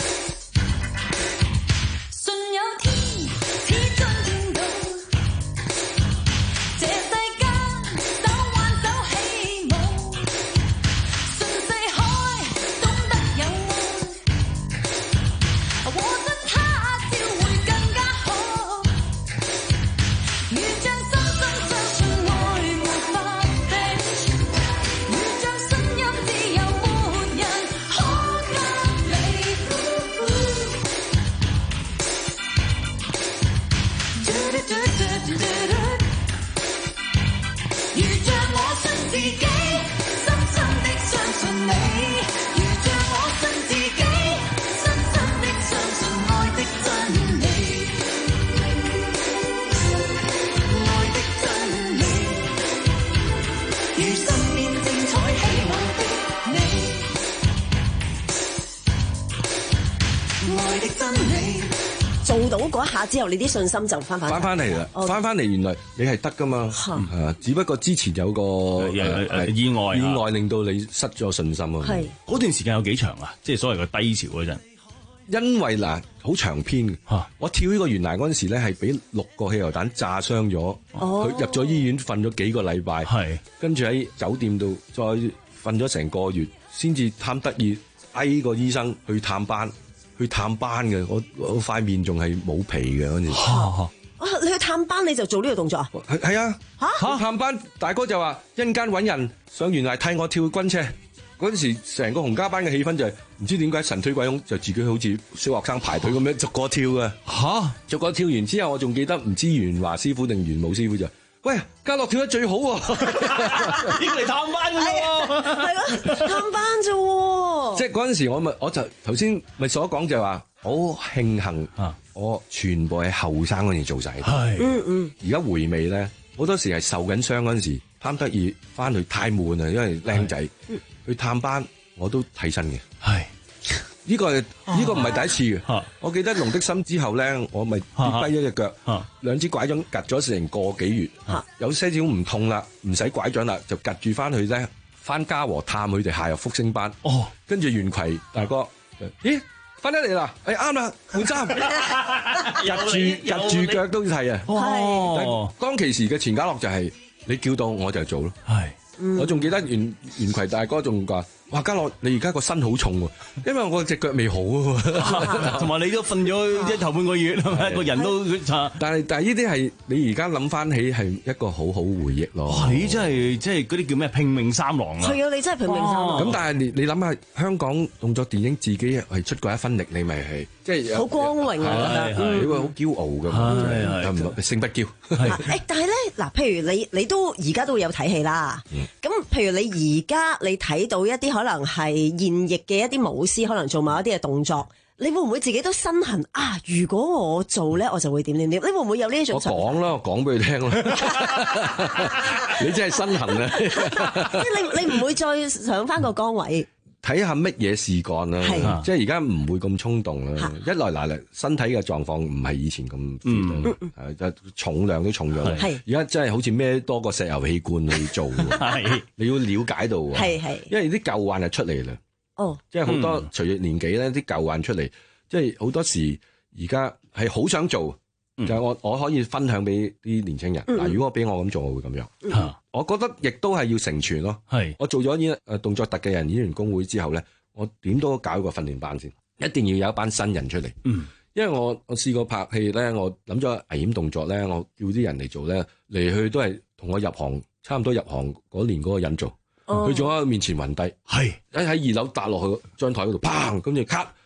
做到嗰一下之後，你啲信心就翻返翻翻嚟啦，翻翻嚟原來你係得噶嘛，係啊，只不過之前有個誒意外， 意外令到你失咗信心啊。 係嗰段時間有幾長啊？即係所謂嘅低潮嗰陣。 因為嗱，好長篇嘅，我跳呢個懸崖嗰陣時咧，係俾六個汽油彈炸傷咗，佢入咗醫院瞓咗幾個禮拜，係跟住喺酒店度再瞓咗成個月，先至貪得意嗌個醫生去探班。去探班嘅，我我塊面仲係冇皮嘅嗰陣時。 啊！你去探班你就做呢個動作啊？ 係係啊！嚇探班大哥就話一陣間揾人上懸崖替我跳軍車。嗰陣時成個洪家班嘅氣氛就係、是、唔知點解神推鬼擁，就自己好似小學生排隊咁樣逐個跳嘅。嚇！逐個跳完之後，我仲記得唔知袁華師傅定袁武師傅就。喂，家樂跳得最好喎、啊， 應嚟探班嘅喎， 係咯，探班啫喎。 即係嗰陣時我，我咪我就頭先咪所講就係話，好慶幸啊！我全部喺後生嗰陣做晒。係，嗯嗯。而家回味咧，好多時係受緊傷嗰陣時，貪得意翻去太悶啊，因為僆仔去探班我都替身嘅。係。呢、這個呢、這個唔係第一次嘅、啊，我記得龍的心之後咧，我咪跌低咗隻腳，兩、啊、支拐杖夾咗成個幾月，啊、有些少唔痛啦，唔使拐杖啦，就夾住翻去咧，翻嘉禾探佢哋下入復星班，哦，跟住袁葵大哥，咦，翻得嚟啦，誒啱啦，換衫，夾住夾住腳都係啊，哦，當其時嘅錢嘉樂就係、是、你叫到我就做咯，係、嗯，我仲記得袁袁葵大哥仲話。哇！嘉樂，你而家個身好重喎，因為我隻腳未好啊， 同埋你都瞓咗一頭半個月，係咪？個人都但係但係呢啲係你而家諗翻起係一個好好回憶咯。 哇！你真係即係嗰啲叫咩拼命三郎啊！ 係啊，你真係拼命三郎。 咁但係你你諗下，香港動作電影自己係出過一分力，你咪係即係好光榮啊！ 你會好驕傲㗎嘛？係係勝不驕。 誒，但係咧嗱，譬如你你都而家都有睇戲啦。咁譬如你而家你睇到一啲可能係現役嘅一啲武師，可能做某一啲嘅動作，你會唔會自己都身痕啊？如果我做咧，我就會點點點。你會唔會有呢一種？ 我講啦，我講俾你聽啦。你真係身痕啊！即係你你唔會再上翻個崗位。 睇下乜嘢事幹啦，即係而家唔會咁衝動啦。一來嗱嚟，身體嘅狀況唔係以前咁，嗯，誒，重量都重咗啦。係而家真係好似孭多個石油氣罐去做，係你要了解到，係係，因為啲舊患係出嚟啦。哦，即係好多隨住年紀咧，啲舊患出嚟，即係好多時而家係好想做。就係我我可以分享俾啲年青人嗱、嗯，如果俾我咁做，我會咁樣、嗯。我覺得亦都係要成全咯。係我做咗演誒動作特技人演員工會之後咧，我點都搞一個訓練班先，一定要有一班新人出嚟。嗯，因為我我試過拍戲咧，我諗咗危險動作咧，我叫啲人嚟做咧，嚟去都係同我入行差唔多入行嗰年嗰個人做。佢仲喺我面前暈低，係一喺二樓搭落去張台嗰度，砰，跟住咔。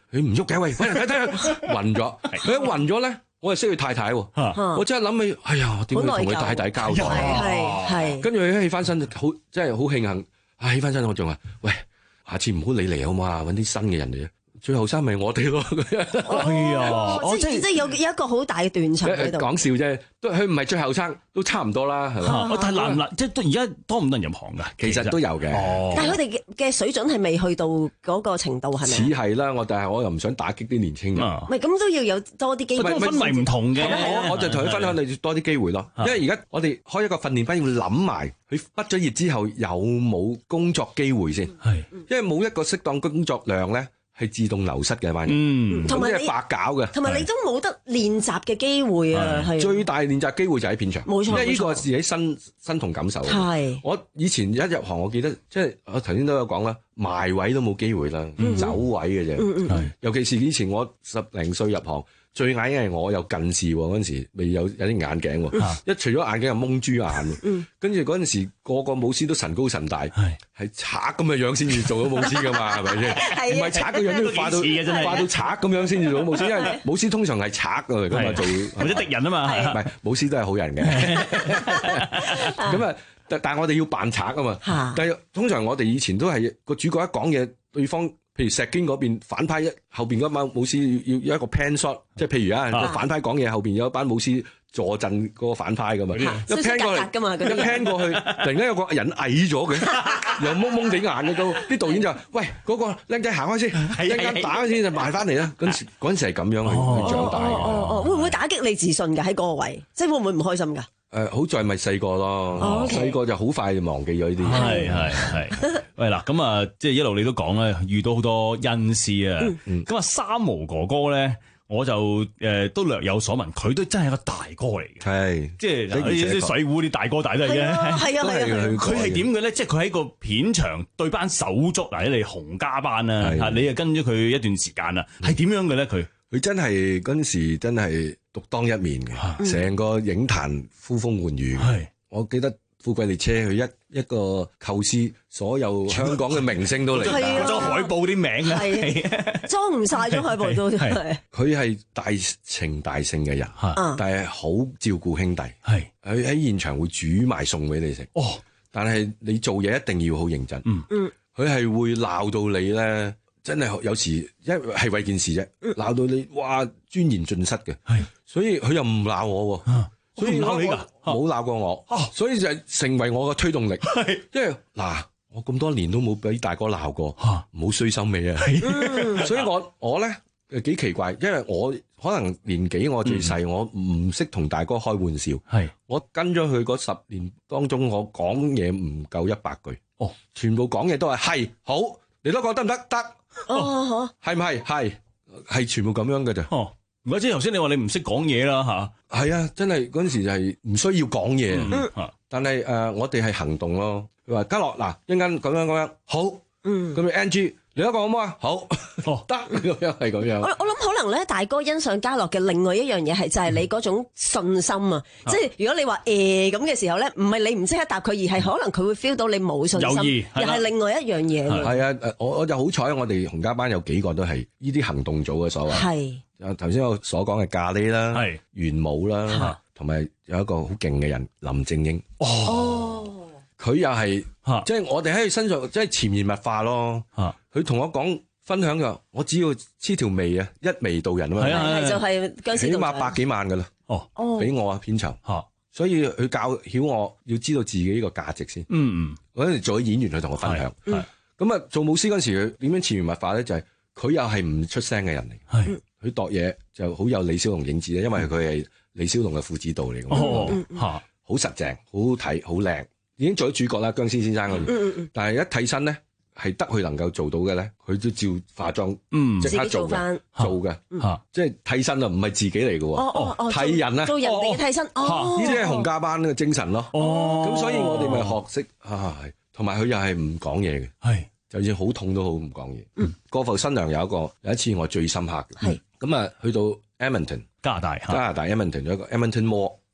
佢唔喐嘅，喂，睇睇睇，暈咗。佢一暈咗咧，我係識佢太太喎。我真係諗起，哎呀，點解同佢太太交代？ 係係。跟住佢起翻身，好真係好慶幸。啊，起翻身我仲話，喂，下次唔好你嚟好唔好啊？揾啲新嘅人嚟啊！最後生咪我哋咯。 係啊， 我即係即係有有一個好大嘅斷層喺度。 講笑啫，都佢唔係最後生，都差唔多啦，係嘛？ 但係難唔難？即係而家多唔多人入行㗎？ 其實都有嘅。 但係佢哋嘅水準係未去到嗰個程度，係咪？ 似係啦，我但係我又唔想打擊啲年青人。 唔係咁都要有多啲機會。 氛圍唔同嘅。 我我就同佢分享你多啲機會咯。因為而家我哋開一個訓練班，要諗埋佢畢咗業之後有冇工作機會先。係，因為冇一個適當工作量咧。係自動流失嘅班人，嗯，同埋係白搞嘅， 同埋你都冇得練習嘅機會啊！係最大練習機會就喺片場， 冇錯， 因為呢個係自己身身同感受。 係我以前一入行，我記得即係我頭先都有講啦，埋位都冇機會啦，嗯、走位嘅啫。嗯嗯，尤其是以前我十零歲入行。最矮嘅係我有近視喎，嗰陣時未有有啲眼鏡喎，嗯、一除咗眼鏡就蒙豬眼，嗯、跟住嗰陣時個個武師都神高神大，係係賊咁嘅樣先至做到武師噶嘛，係咪先？唔係賊嘅樣都要化到化到賊咁樣先至做到武師，因為武師通常係賊嚟噶嘛，做或者敵人啊嘛， 唔係武師都係好人嘅。咁啊，但但係我哋要扮賊啊嘛，但係通常我哋以前都係個主角一講嘢，對方。譬如石堅嗰邊反派一後邊嗰班武師要要有一個 pan shot， 即係譬如啊，反派講嘢後邊有一班武師助陣嗰個反派噶嘛，一 pan 過嚟，一 pan 過去，突然間有個人矮咗嘅，又蒙蒙地眼嘅都，啲導演就話：喂，嗰個靚仔行開先，一陣打開先就埋翻嚟啦。嗰陣時嗰陣時係咁樣去去長大嘅。 哦哦，會唔會打擊你自信㗎？喺嗰個位，即係會唔會唔開心㗎？ 誒，好在咪細個咯，細個就好快就忘記咗呢啲。 係係係。喂嗱，咁啊，即係一路你都講咧，遇到好多恩師啊。咁啊，三毛哥哥咧，我就誒都略有所聞，佢都真係一個大哥嚟嘅。係，即係啲水壺啲大哥大都係嘅。係啊係啊，佢係點嘅咧？即係佢喺個片場對班手足嗱，你洪家班啊，嚇你啊跟咗佢一段時間啦，係點樣嘅咧？佢佢真係嗰陣時真係獨當一面嘅，成個影壇呼風喚雨。係，我記得。富貴列車佢一一個構思，所有香港嘅明星都嚟， 嗰張海報啲名啊， 裝唔晒張海報都係。 佢係大情大性嘅人，但係好照顧兄弟。係佢喺現場會煮埋餸俾你食。哦，但係你做嘢一定要好認真。嗯嗯，佢係會鬧到你咧，真係有時因為係為件事啫，鬧到你哇尊嚴盡失嘅。係，所以佢又唔鬧我。所以鬧你㗎，冇鬧過我，所以就成為我嘅推動力。因為嗱，我咁多年都冇俾大哥鬧過，唔好衰心味啊。所以我我咧誒幾奇怪，因為我可能年紀我最細，我唔識同大哥開玩笑。係我跟咗佢嗰十年當中，我講嘢唔夠一百句。哦，全部講嘢都係係好，你都講得唔得？得哦，好，係唔係？係係全部咁樣嘅咋。哦。 唔怪之頭先你話你唔識講嘢啦吓， 係啊，真係嗰陣時就係唔需要講嘢，嗯、但係誒、呃、我哋係行動咯。佢話嘉樂嗱，一陣間咁樣咁樣好，嗯，咁 Angie 你一個好唔好啊？好，得咁樣係咁樣。 我我諗可能咧，大哥欣賞嘉樂嘅另外一樣嘢係就係你嗰種信心啊！嗯、即係如果你話誒咁嘅時候咧，唔係你唔識得答佢，而係可能佢會 feel 到你冇信心，有意又係另外一樣嘢。 係啊，誒我我就好彩，我哋洪家班有幾個都係呢啲行動組嘅所謂。係。啊！頭先我所講嘅咖喱啦，係元武啦，同埋有一個好勁嘅人林正英。哦，佢又係，即係我哋喺佢身上，即係潛移默化咯。佢同我講分享嘅，我只要黐條眉啊，一眉道人啊嘛。係啊，就係起碼百幾萬噶啦。哦，俾我啊片酬。吓，所以佢教曉我要知道自己呢個價值先。嗯嗯，嗰陣時做咗演員，佢同我分享。係咁啊，做武師嗰陣時，佢點樣潛移默化咧？就係佢又係唔出聲嘅人嚟。係。佢度嘢就好有李小龍影子咧，因為佢係李小龍嘅父子道嚟嘅。哦，吓，好實淨，好睇，好靚，已經做咗主角啦，僵屍先生嗰邊。但係一替身咧，係得佢能夠做到嘅咧，佢都照化妝，嗯，即刻做嘅，做嘅，吓，即係替身啊，唔係自己嚟嘅。哦哦，替人啊， 做人哋嘅替身。哦， 呢啲係洪家班嘅精神咯。哦，咁所以我哋咪學識啊，同埋佢又係唔講嘢嘅。係。就算好痛都好唔講嘢。嗯，過埠新娘有一個有一次我最深刻嘅。係咁啊，去到 Edmonton 加拿大， 加拿大 Edmonton 有一個 Edmonton Mall，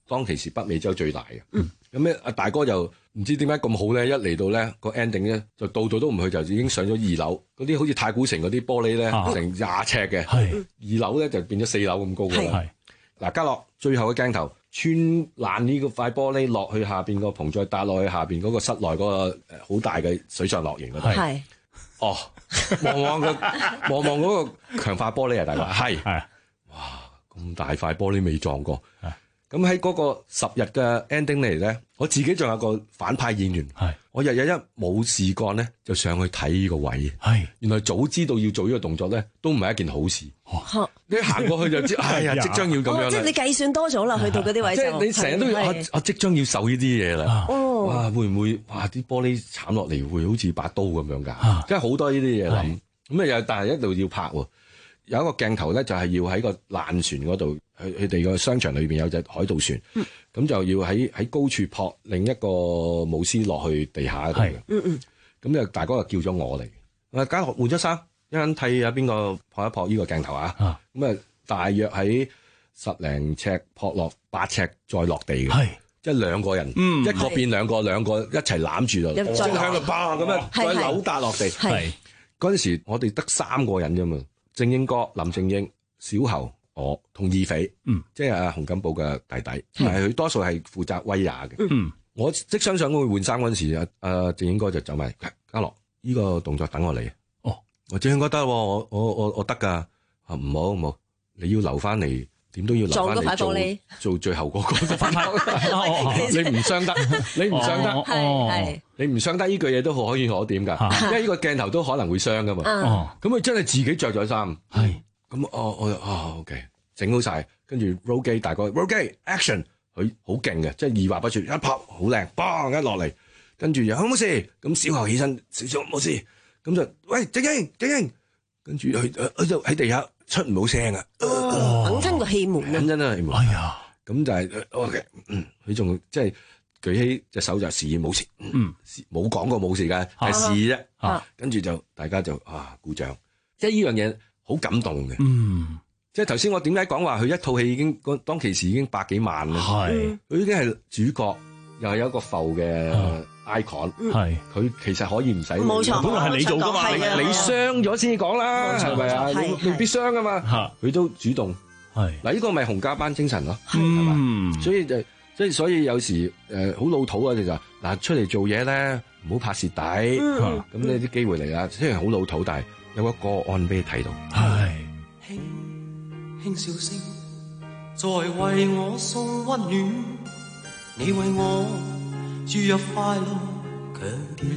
當其時北美洲最大嘅。咁咧阿大哥就唔知點解咁好咧，一嚟到咧個 ending 咧就到度都唔去，就已經上咗二樓嗰啲好似太古城嗰啲玻璃咧， 啊、 成廿尺嘅， 係二樓咧就變咗四樓咁高㗎啦。嗱，嘉樂最後嘅鏡頭穿爛呢個塊玻璃落去下邊個棚，再搭落去下邊嗰個室內嗰個好大嘅水上樂園嗰度。係哦，望望個望望嗰個強化玻璃啊，大哥係係哇，咁大塊玻璃未撞過。咁喺嗰個十日嘅 ending 嚟咧，我自己仲有個反派演員，我日日一冇事幹咧，就上去睇呢個位。係原來早知道要做呢個動作咧，都唔係一件好事。哦、你行過去就知，哎呀，即將要咁樣啦、哦。即係你計算多咗啦，去到嗰啲位就。即係你成日都要，我我即將要受呢啲嘢啦。哦，哇，會唔會哇啲玻璃慘落嚟，會好似把刀咁樣㗎？即係好多呢啲嘢諗。咁啊又，但係一路要拍喎。有一個鏡頭咧，就係要喺個爛船嗰度，佢佢哋個商場裏邊有隻海盜船，咁、嗯、就要喺喺高處撲另一個武師落去地下度嘅。嗯嗯，咁就大哥就叫咗我嚟，啊嘉樂換咗衫，一陣替下邊個撲一撲呢個鏡頭啊。咁啊，大約喺十零尺撲落八尺再落地嘅，即係兩個人，嗯、一個變兩個，兩個一齊攬住就即係向度砰咁樣再扭搭落地。係嗰陣時我哋得三個人啫嘛。正英哥、林正英、小侯、我同二匪，嗯，即係阿洪金寶嘅弟弟，但係佢多數係負責威亞嘅。嗯，我即想上去換衫嗰陣時，阿阿正英哥就走埋，嘉樂呢個動作等我嚟。哦，我正英哥得，我我我我得㗎。啊，唔好唔好，你要留翻嚟，點都要留翻嚟做做最後嗰個反派。你唔傷得，你唔傷得，係你唔傷得呢句嘢都可以可點㗎，因為呢個鏡頭都可能會傷㗎嘛。哦，咁佢真係自己着咗衫，係咁哦我哦 OK 整好晒，跟住 roll 機大哥 roll 機 action，佢好勁嘅，即係二話不說一拍好靚，砰一落嚟，跟住又好冇事，咁小侯起身少少冇事，咁就喂正英正英，跟住佢佢就喺地下出唔到聲啊， 等親個氣門啊， 等真係氣門， 哎呀， 咁就係 OK， 嗯，佢仲即係。舉起隻手就示意冇事，嗯，冇講過冇事㗎，係示意啫，啊，跟住就大家就啊鼓掌，即係呢樣嘢好感動嘅，嗯，即係頭先我點解講話佢一套戲已經當其時已經百幾萬啦，係，佢已經係主角，又係有一個浮嘅 icon，係，佢其實可以唔使， 冇錯， 本來係你做㗎嘛， 你傷咗先講啦，係咪啊？你未必傷㗎嘛，佢都主動，係，嗱呢個咪洪家班精神咯，係嘛，所以就。即係所以有時誒好、呃、老土啊！就嗱、是、出嚟做嘢咧，唔好怕蝕底。咁呢啲機會嚟啦，雖然好老土，但係有個個案俾你睇到。係輕輕笑聲，在為我送溫暖，你為我注入快樂強電。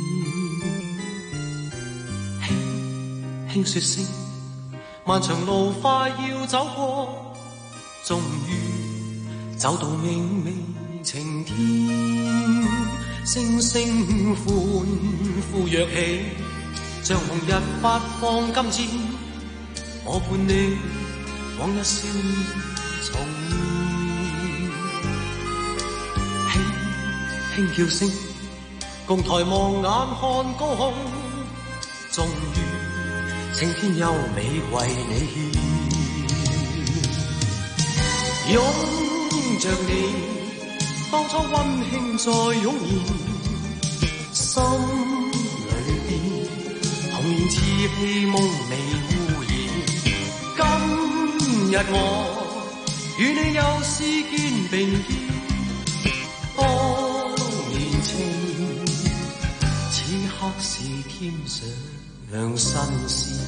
輕輕說聲，漫長路快要走過，終於。走到明媚晴天，聲聲歡呼躍起，像紅日發放金箭，我伴你往日少年重現。輕輕叫聲，共抬望眼看高空，終於青天優美為你獻。着你當初溫馨再湧現，心裏邊童年稚氣夢未污染。今日我與你又是肩並肩，當年情此刻是添上新鮮。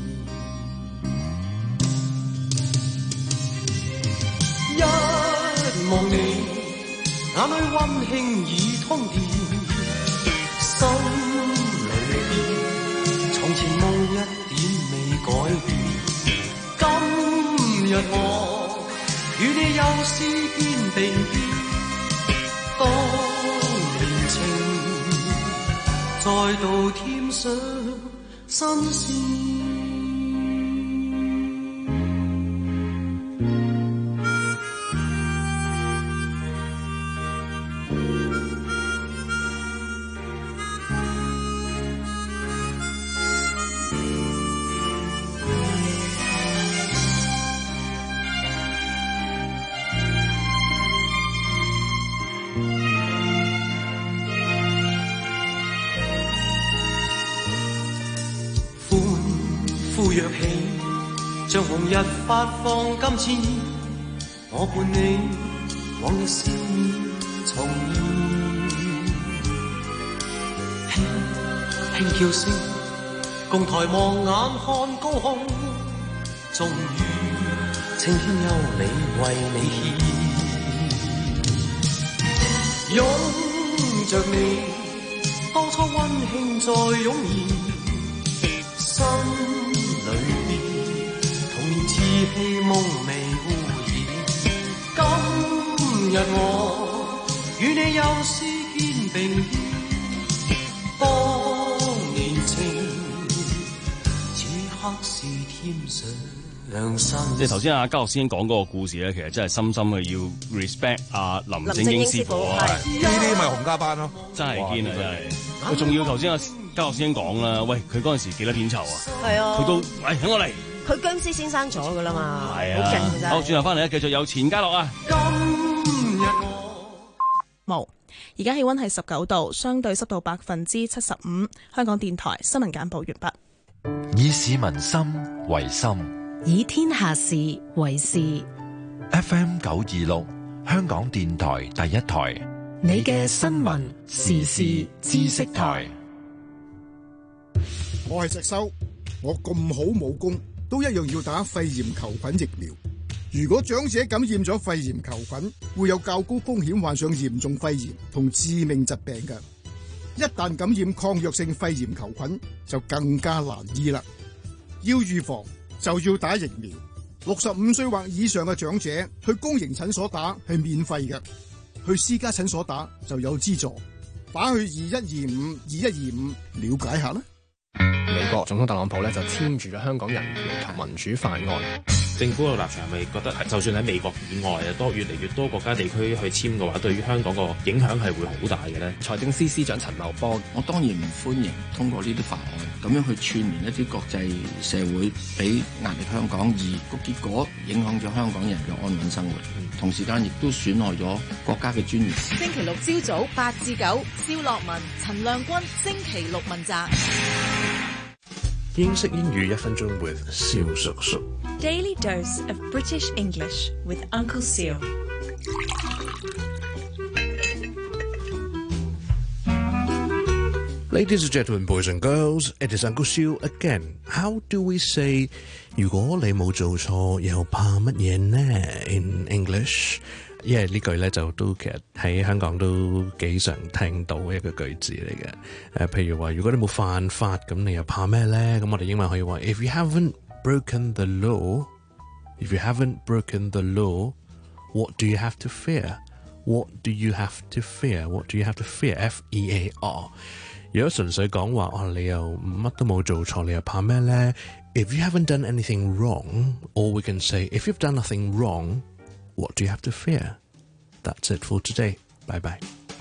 望你眼裏溫馨已通電，心裏邊從前夢一點未改變。今日我與你又是肩並肩，當年情再度添上新鮮。 躍起，像紅日發放金箭，我伴你往日笑面重現，輕輕叫聲，共抬望眼看高空，終於青天有你為你獻，擁着你，當初溫馨再湧現，心裏邊童年稚氣夢未污染。今日我與你又是肩並肩，當年情，此刻是天上。 即係頭先阿嘉樂師兄講嗰個故事咧，其實真係深深嘅要 respect 阿林正英師傅啊！ 呢啲咪洪家班咯， 真係堅啊！真係，佢仲要頭先阿嘉樂師兄講啦，喂，佢嗰陣時幾多片酬啊？ 係啊， 佢都喂等我嚟， 佢僵屍先生咗噶啦嘛， 係啊， 好勁嘅真係。 好，轉頭翻嚟咧，繼續有錢嘉樂啊！ 今日我冇，而家氣溫係十九度，相對濕度百分之七十五。香港電台新聞簡報完畢。 以市民心為心。 以天下事為事。 F M 九二六，香港電台第一台。 你嘅新聞時事知識台。 我係石修，我咁好武功，都一樣要打肺炎球菌疫苗。如果長者感染咗肺炎球菌，會有較高風險患上嚴重肺炎同致命疾病嘅。一旦感染抗藥性肺炎球菌，就更加難醫啦。要預防，就要打疫苗。六十五歲或以上嘅長者去公營診所打係免費嘅，去私家診所打就有資助。打去二一二五二一二五了解下啦。 美國總統特朗普咧就簽署咗香港人權及民主法案。 政府嘅立場係咪覺得，就算喺美國以外啊，多越嚟越多國家地區去簽嘅話，對於香港個影響係會好大嘅咧？ 財政司司長陳茂波， 我當然唔歡迎通過呢啲法案，咁樣去串連一啲國際社會，俾壓力香港，而個結果影響咗香港人嘅安穩生活，同時間亦都損害咗國家嘅尊嚴。 星期六朝早八至九，蕭樂文、陳亮君，星期六問責。 英式英語一分鐘 with 蕭叔叔。 Daily dose of British English with Uncle Seal. Ladies and gentlemen, boys and girls, it is Uncle Seal again. How do we say 如果你冇做錯又怕乜嘢呢 in English？ 因為呢句咧就都其實喺香港都幾常聽到一個句子嚟嘅。誒、呃，譬如話如果你冇犯法，咁你又怕咩咧？咁我哋英文可以話 If you haven't broken the law, if you haven't broken the law, what do you have to fear? What do you have to fear? What do you have to fear? F E A R。如果純粹講話哦，你又乜都冇做錯，你又怕咩咧 ？If you haven't done anything wrong, or we can say if you've done nothing wrong, what do you have to fear? That's it for today. Bye bye.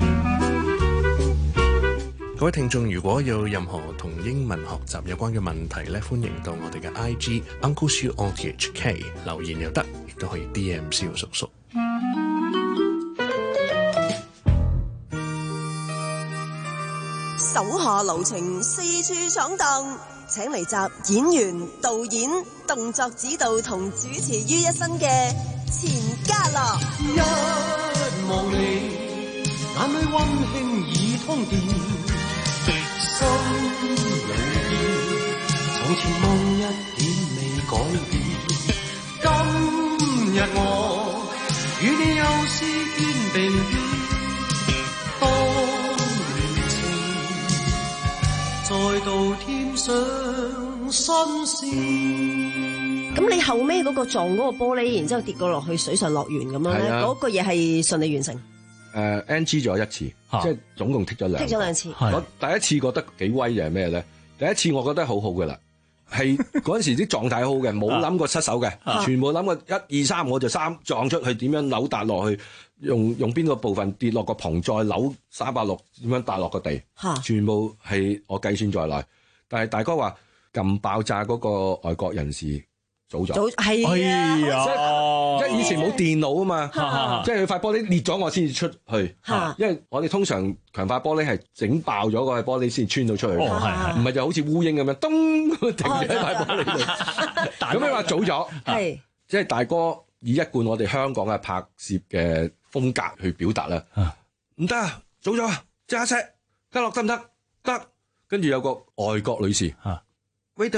各位聽眾，如果有任何同英文學習有關嘅問題咧，歡迎到我哋嘅 I G Uncle Siu on T H K 留言又得，亦都可以 D M 蕭叔叔。 手下留情，四處闖蕩，請嚟集演員、導演、動作指導同主持於一身嘅錢嘉樂。 一望你，眼裏溫馨已通電，心裏邊從前夢一點未改變。今日我與你又是肩並肩，當年情再度添上新鮮。 咁你後尾嗰個撞嗰個玻璃，然之後跌過落去水上樂園咁樣咧，嗰、啊、個嘢係順利完成。誒、 呃、N G 咗一次，啊、即係總共剔咗兩。剔咗兩次。我第一次覺得幾威就係咩咧？第一次我覺得好好嘅啦，係嗰陣時啲狀態好嘅，冇諗過失手嘅，啊、全部諗過一二三我就三撞出去，點樣扭搭落去，用用邊個部分跌落個棚，再扭三百六點樣搭落個地，啊、全部係我計算在內。但係大哥話撳爆炸嗰個外國人士。 早咗， 早係啊，即係以前冇電腦啊嘛，即係佢塊玻璃裂咗我先至出去，因為我哋通常強化玻璃係整爆咗嗰塊玻璃先穿到出去，唔係就好似烏蠅咁樣，咚停喺塊玻璃度。咁你話早咗，係即係大哥以一貫我哋香港嘅拍攝嘅風格去表達啦，唔得啊，早咗啊，即刻 set，得落得唔得？得，跟住有個外國女士，wait a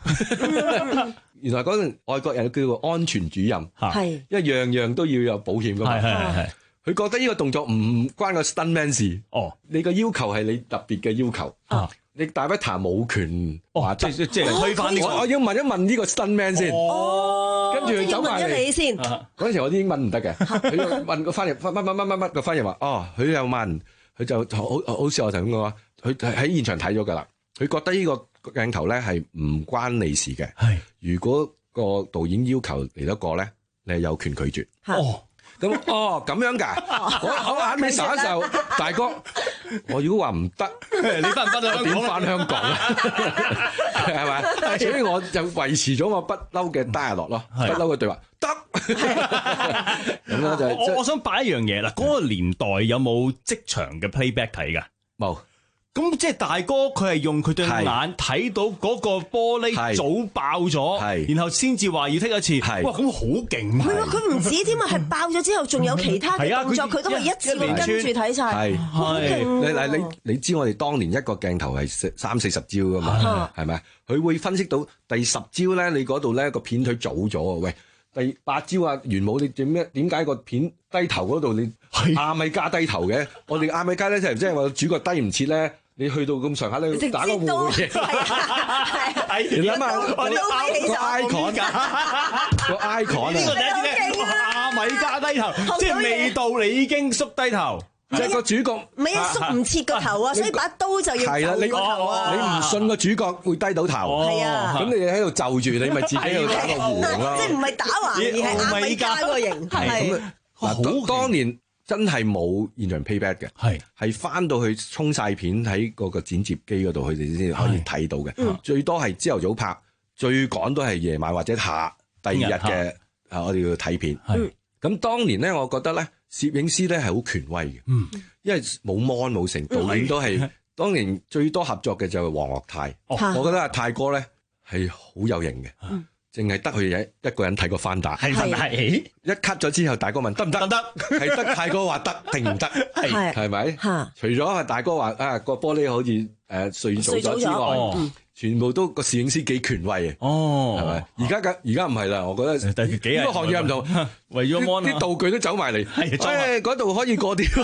minute。原來嗰陣外國人叫做安全主任，係，因為樣樣都要有保險噶嘛。係係係。佢覺得呢個動作唔關個 stuntman 事。哦，你個要求係你特別嘅要求。啊，你大不達冇權話即即即推翻呢個。我要問一問呢個 stuntman 先。哦。跟住佢走埋嚟。問咗你先。嗰陣時我啲英文唔得嘅，佢就問個翻譯乜乜乜乜乜乜個翻譯話，哦，佢有問，佢就好好似我頭先講話，佢喺現場睇咗㗎啦，佢覺得呢個鏡頭咧係唔關你事嘅，係如果個導演要求嚟得過咧，你係有權拒絕。哦，咁哦咁樣㗎，我我眼尾睄一睄，大哥，我如果話唔得，你翻唔翻到香港？點翻香港啊？係咪？所以我就維持咗我不嬲嘅 dialogue咯，不嬲嘅對話，得。咁咧就我我想擺一樣嘢啦，嗰個年代有冇即場嘅 playback 睇㗎？冇。咁即係大哥佢係用佢對眼睇到嗰個玻璃早爆咗，然後先至話要剔一次。哇，咁好勁！ 係啊，佢唔止添啊，係爆咗之後仲有其他嘅動作，佢都係一次過跟住睇晒。係，好勁！ 你嗱你你知我哋當年一個鏡頭係三四十招噶嘛，係咪？佢會分析到第十招咧，你嗰度咧個片腿早咗啊！喂，第八招啊，元武你點咩？點解個片低頭嗰度你亞米加低頭嘅？我哋亞米加咧即係即係話主角低唔切咧。你去到咁上下咧，打個護嘅，你諗下個 icon 個 icon 呢個第一次咧，亞米加低頭，即係未到你已經縮低頭， 即係個主角唔係啊，縮唔切個頭啊，所以把刀就要就個頭啊， 你唔信個主角會低到頭，係啊，咁你喺度就住，你咪自己喺度打個護咯， 即係唔係打橫而係亞米加個型，係嗱，當年。真係冇現場 playback 嘅，係係翻到去沖晒片喺嗰個剪接機嗰度，佢哋先可以睇到嘅。嗯、最多係朝頭早拍，最趕都係夜晚或者下第二日嘅啊，我哋要睇片。咁、嗯、當年咧，我覺得咧，攝影師咧係好權威嘅，嗯、因為冇 mon 冇成，導演都係當年最多合作嘅就係黃岳泰。哦、我覺得阿泰哥咧係好有型嘅。嗯淨係得佢一一個人睇過翻打，係咪？係一 cut 咗之後，大哥問得唔得？得，係得泰哥話得定唔得？係係咪？除咗係大哥話啊個玻璃好似誒碎咗咗之外，全部都個攝影師幾權威嘅。哦，係咪？而家嘅而家唔係啦，我覺得呢個行業唔同，為咗啲道具都走埋嚟，誒嗰度可以過啲。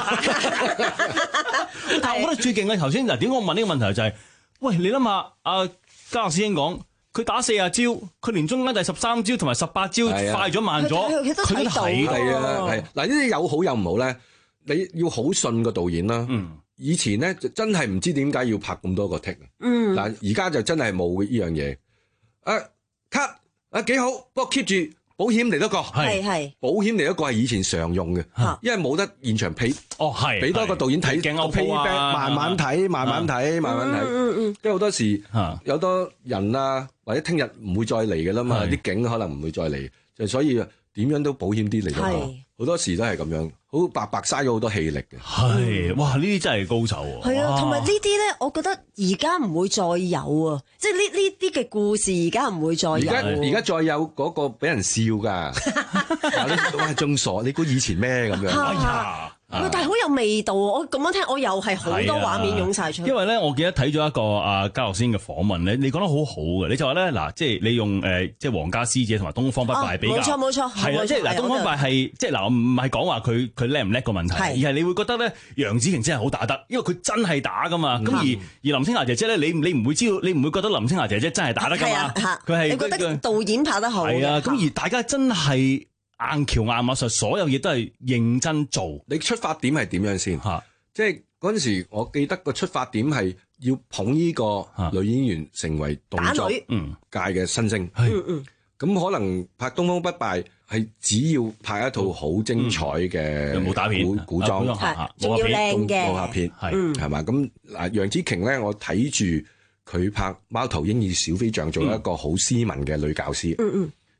但係我覺得最勁嘅頭先嗱，點解我問呢個問題就係，喂，你諗下阿嘉樂師兄講。佢打四十招，佢連中間第十三招同埋十八招快咗慢咗，佢都睇到。 係啊，係嗱，呢啲有好有唔好咧，你要好信個導演啦。嗯，以前咧就真係唔知點解要拍咁多個 take。嗯，嗱而家就真係冇呢樣嘢。啊 cut 啊幾好，不過 keep 住保險嚟多個。係係，保險嚟一個係以前常用嘅，因為冇得現場俾。哦係，俾多個導演睇個 playback，慢慢睇，慢慢睇，慢慢睇。嗯嗯，因為好多時有多人啊。或者聽日唔會再嚟嘅啦嘛，啲景可能唔會再嚟，就所以點樣都保險啲嚟到講，好多時都係咁樣，好白白嘥咗好多氣力嘅。 係，哇！呢啲真係高手喎。 係啊，同埋呢啲咧，我覺得而家唔會再有啊，即係呢呢啲嘅故事而家唔會再有。而家而家再有嗰個俾人笑㗎，你哇仲傻？你估以前咩咁樣？哎呀！ 但係好有味道，我咁樣聽，我又係好多畫面湧晒出嚟。 因為咧，我記得睇咗一個阿嘉樂師嘅訪問咧，你講得好好嘅，你就話咧嗱，即係你用誒即係皇家師姐同埋東方不敗比較，冇錯冇錯，係啊，即係嗱，東方不敗係即係嗱，唔係講話佢佢叻唔叻個問題，而係你會覺得咧楊紫瓊真係好打得，因為佢真係打噶嘛。咁而而林青霞姐姐咧，你你唔會知道，你唔會覺得林青霞姐姐真係打得噶嘛？佢係你覺得導演拍得好？ 係啊，咁而大家真係。硬橋硬馬上，所有嘢都係認真做。 你出發點係點樣先？嚇，即係嗰陣時，我記得個出發點係要捧呢個女演員成為動作界嘅新星。係，咁可能拍《東方不敗》係只要拍一套好精彩嘅武打片、古古裝， 仲要靚嘅武俠片，係係嘛？咁嗱，楊紫瓊咧，我睇住佢拍《貓頭鷹與小飛象》做一個好斯文嘅女教師。嗯嗯。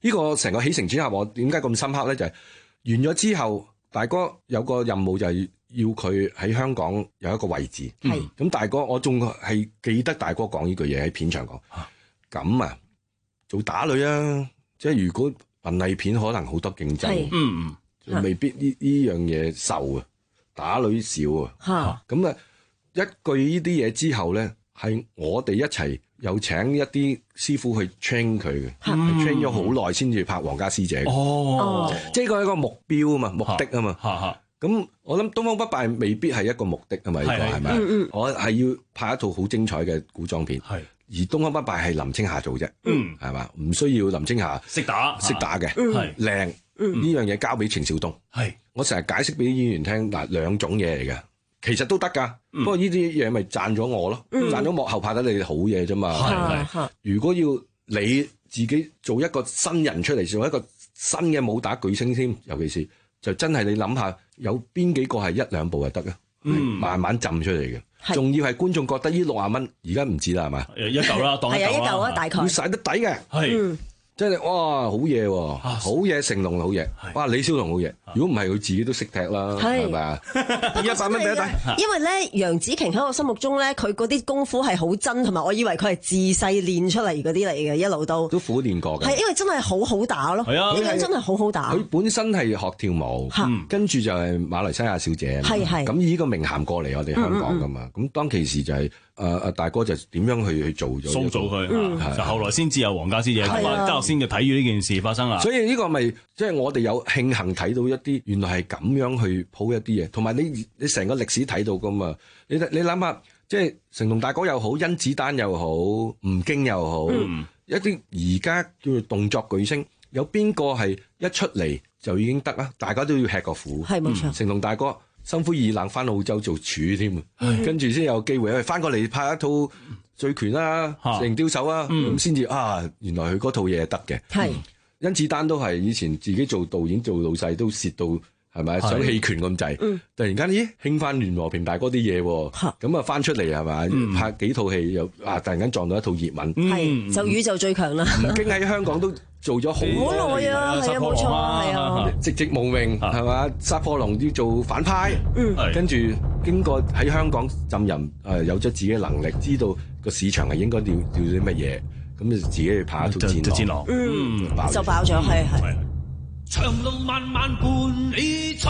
呢個成個起承轉合，我點解咁深刻咧？就係、是、完咗之後，大哥有個任務就係要佢喺香港有一個位置。係咁、嗯，大哥我仲係記得大哥講呢句嘢喺片場講。咁啊，做打女啊，即係如果文藝片可能好多競爭，嗯嗯，未必呢呢樣嘢受啊，打女少啊。咁啊，一句呢啲嘢之後咧，係我哋一齊。有請一啲師傅去 train 佢嘅，係 train 咗好耐先至拍《皇家師姐》。哦，即係個一個目標啊嘛，目的啊嘛。咁我諗《東方不敗》未必係一個目的啊嘛，呢個係咪？我係要拍一套好精彩嘅古裝片。係，而《東方不敗》係林青霞做啫，係嘛？唔需要林青霞識打，識打嘅，係靚呢樣嘢交俾程小東。係，我成日解釋俾演員聽嗱，兩種嘢嚟嘅。其實都得㗎，嗯、不過呢啲嘢咪賺咗我咯，嗯、賺咗幕後拍得你好嘢啫嘛。係係，如果要你自己做一個新人出嚟，做一個新嘅武打巨星添，尤其是就真係你諗下，有邊幾個係一兩部就得啊？嗯、慢慢浸出嚟嘅，仲要係觀眾覺得呢六十蚊，而家唔止啦，係嘛？一嚿啦，當一嚿啦，係啊，一嚿啊，大概要使得抵嘅，係。嗯真係哇，好嘢喎！好嘢，成龍好嘢，哇，李小龍好嘢。如果唔係佢自己都識踢啦，係咪啊？一百蚊俾一底。因為咧，楊紫瓊喺我心目中咧，佢嗰啲功夫係好真，同埋我以為佢係自細練出嚟嗰啲嚟嘅，一路都都苦練過嘅。係因為真係好好打咯，係啊，呢個真係好好打。佢本身係學跳舞，跟住就係馬來西亞小姐，係係。咁呢個名銜過嚟我哋香港噶嘛，咁當其時就係。誒誒，大哥就點樣去去做咗塑造佢，嗯、就後來先至有皇家師姐，咁啊，家樂先就睇住呢件事發生啦。所以呢個咪即係我哋有慶幸睇到一啲，原來係咁樣去鋪一啲嘢，同埋你你成個歷史睇到噶嘛？你你諗下，即係成龍大哥又好，甄子丹又好，吳京又好，嗯、一啲而家叫做動作巨星，有邊個係一出嚟就已經得啊？大家都要吃個苦，係冇錯。成龍大哥。心灰意冷翻澳洲做廚添，跟住先有機會，翻過嚟拍一套《醉拳》啦，《神雕手》啊，咁先至啊，原來佢嗰套嘢係得嘅。係甄子丹都係以前自己做導演做老細都蝕到係咪想棄權咁滯，突然間咦興翻袁和平大哥啲嘢喎，咁啊翻出嚟係咪拍幾套戲又啊突然間撞到一套熱吻，係就宇宙最強啦。吳京喺香港都做咗好耐啊，係啊冇錯，係啊，寂寂無名係嘛？殺破狼要做反派，跟住經過喺香港浸淫，誒有咗自己嘅能力，知道個市場係應該要要啲乜嘢，咁就自己去拍一套戰狼，嗯，就爆咗，係係。長路漫漫伴你闖，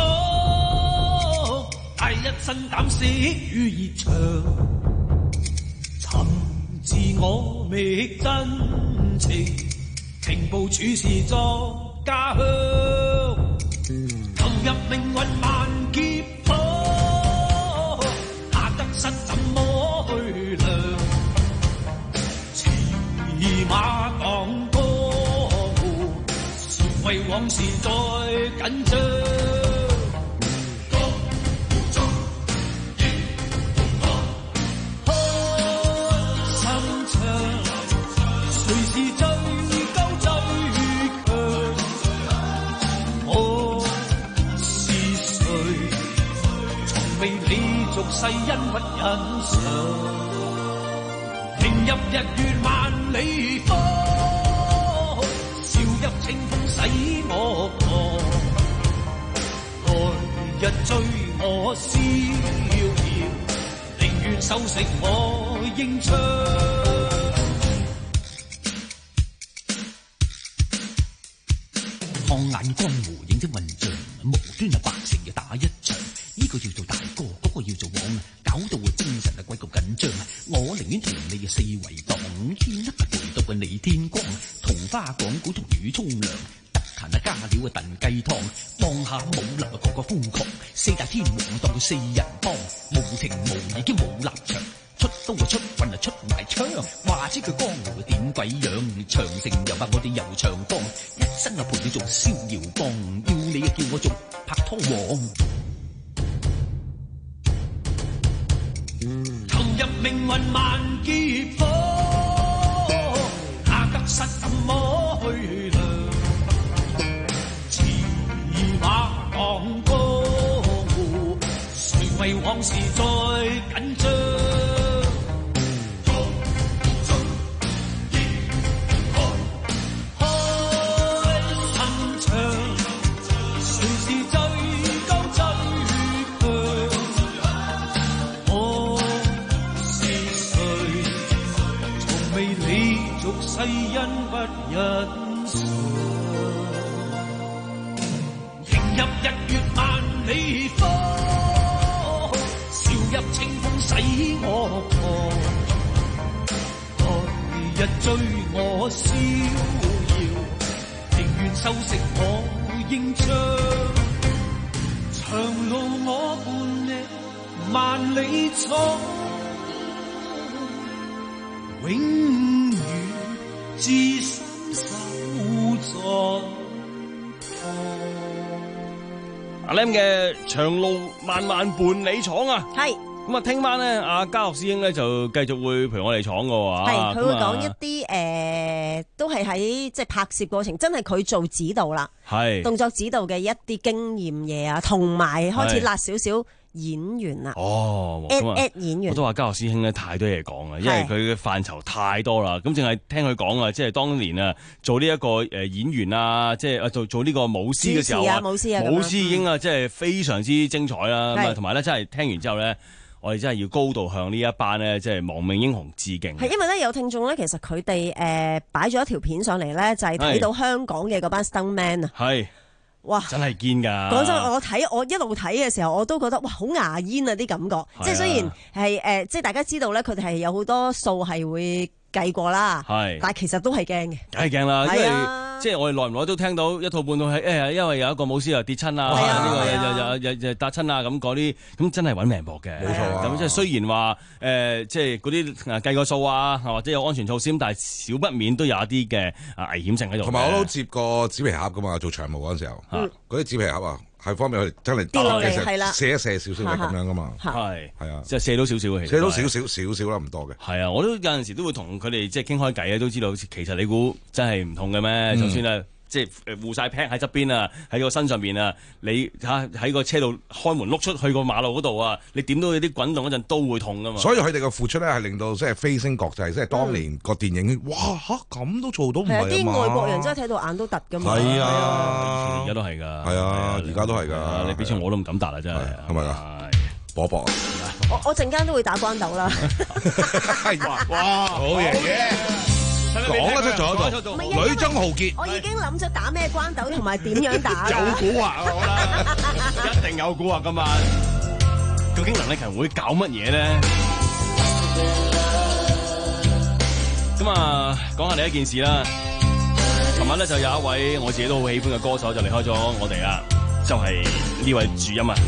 帶一身膽識與熱腸，尋自我覓真情。平步處事作家鄉，投入命運萬劫火，下得失怎麼去量？騎馬當江湖，誰為往事再緊張？俗世恩不欣賞，迎入日月萬里方，笑入清風洗我狂，來日追我逍遙，寧願收成我英槍。放眼江湖影跡混帳，無端啊百成嘅打一場。呢個要做大哥，嗰、那個要做王，搞到我精神啊鬼咁緊張。我寧願同你嘅四圍蕩，牽一個陪到嘅你天光。同花講古同雨沖涼，得閒啊加料啊燉雞湯。望下武林啊個個瘋狂，四大天王當佢四人幫，無情無義兼冇立場。出刀啊出棍啊出埋槍，話知佢江湖點鬼樣？長城又怕我哋遊長江，一生啊陪你做逍遙幫，要你啊叫我做拍拖王。投入命運萬劫火，下得失怎麼去量？騎馬當江湖，誰為往事再緊張？開欣賞。迎入日月萬里芳，笑入清風洗我狂。來日追我逍遙，情願收拾我英章。長路我伴你萬里闖，永遠至深守在。 阿 Lam 嘅長路漫漫伴你闖啊， 係咁啊！聽晚咧，阿嘉樂師兄咧就繼續會陪我哋闖嘅喎， 係佢會講一啲誒、呃，都係喺即係拍攝過程，真係佢做指導啦， 係動作指導嘅一啲經驗嘢啊，同埋開始辣少少演員啦。 哦 ，at at 演員， 我都話嘉樂師兄咧太多嘢講啦，因為佢嘅範疇太多啦。咁淨係聽佢講啊，即係當年啊做呢一個誒演員啊，即係啊做做呢個舞獅嘅時候啊， 舞獅啊， 舞獅已經啊，即係非常之精彩啦。咁啊，同埋咧，真係聽完之後咧。我哋真係要高度向呢一班咧，即係亡命英雄致敬。 係因為咧有聽眾咧，其實佢哋誒擺咗一條片上嚟咧，就係睇到香港嘅嗰班 stuntman 啊。係，哇！真係堅㗎。講真，我睇我一路睇嘅時候，我都覺得哇，好牙煙啊啲感覺。即係雖然係誒，即係大家知道咧，佢哋係有好多數係會計過啦。係，但係其實都係驚嘅。 梗係驚啦，因為即係我哋耐唔耐都聽到一套半套係誒，因為有一個舞獅又跌親啊，呢個又又又又搭親啊，咁嗰啲咁真係揾命搏嘅。冇錯啊。咁即係雖然話誒，即係嗰啲計個數啊，或者有安全措施，但係少不免都有一啲嘅啊危險性喺度。 同埋我都接過紙皮盒噶嘛，做長務嗰陣時候，嗰啲紙皮盒啊。係方面佢真係跌落嚟，係啦，射一射少少嘅咁樣噶嘛，係係啊，即係射到少少嘅，射到少少少少啦，唔多嘅。係啊，我都有陣時都會同佢哋即係傾開偈啊，都知道其實你估真係唔同嘅咩？嗯、就算啊，即係誒護晒 pack 喺側邊啊，喺個身上邊啊，你嚇喺個車度開門碌出去個馬路嗰度啊，你點到有啲滾動嗰陣都會痛噶嘛。所以佢哋嘅付出咧係令到即係飛升國際，即係當年個電影，哇嚇咁都做到唔係啊嘛。 啲外國人真係睇到眼都突噶嘛。 係啊， 而家都係㗎。係啊，而家都係㗎。 你俾錢我都唔敢答啦，真係。係咪啊？ 搏搏啊！ 我我陣間都會打關鬥啦。 哇！好嘢！講得出咗度，女中豪傑。 我已經諗咗打咩關鬥同埋點樣打。 有蠱惑啊！我覺得一定有蠱惑今晚。究竟能力強會搞乜嘢咧？咁啊，講下另一件事啦。琴晚咧就有一位我自己都好喜歡嘅歌手就離開咗我哋啦，就係、是、呢位主音啊。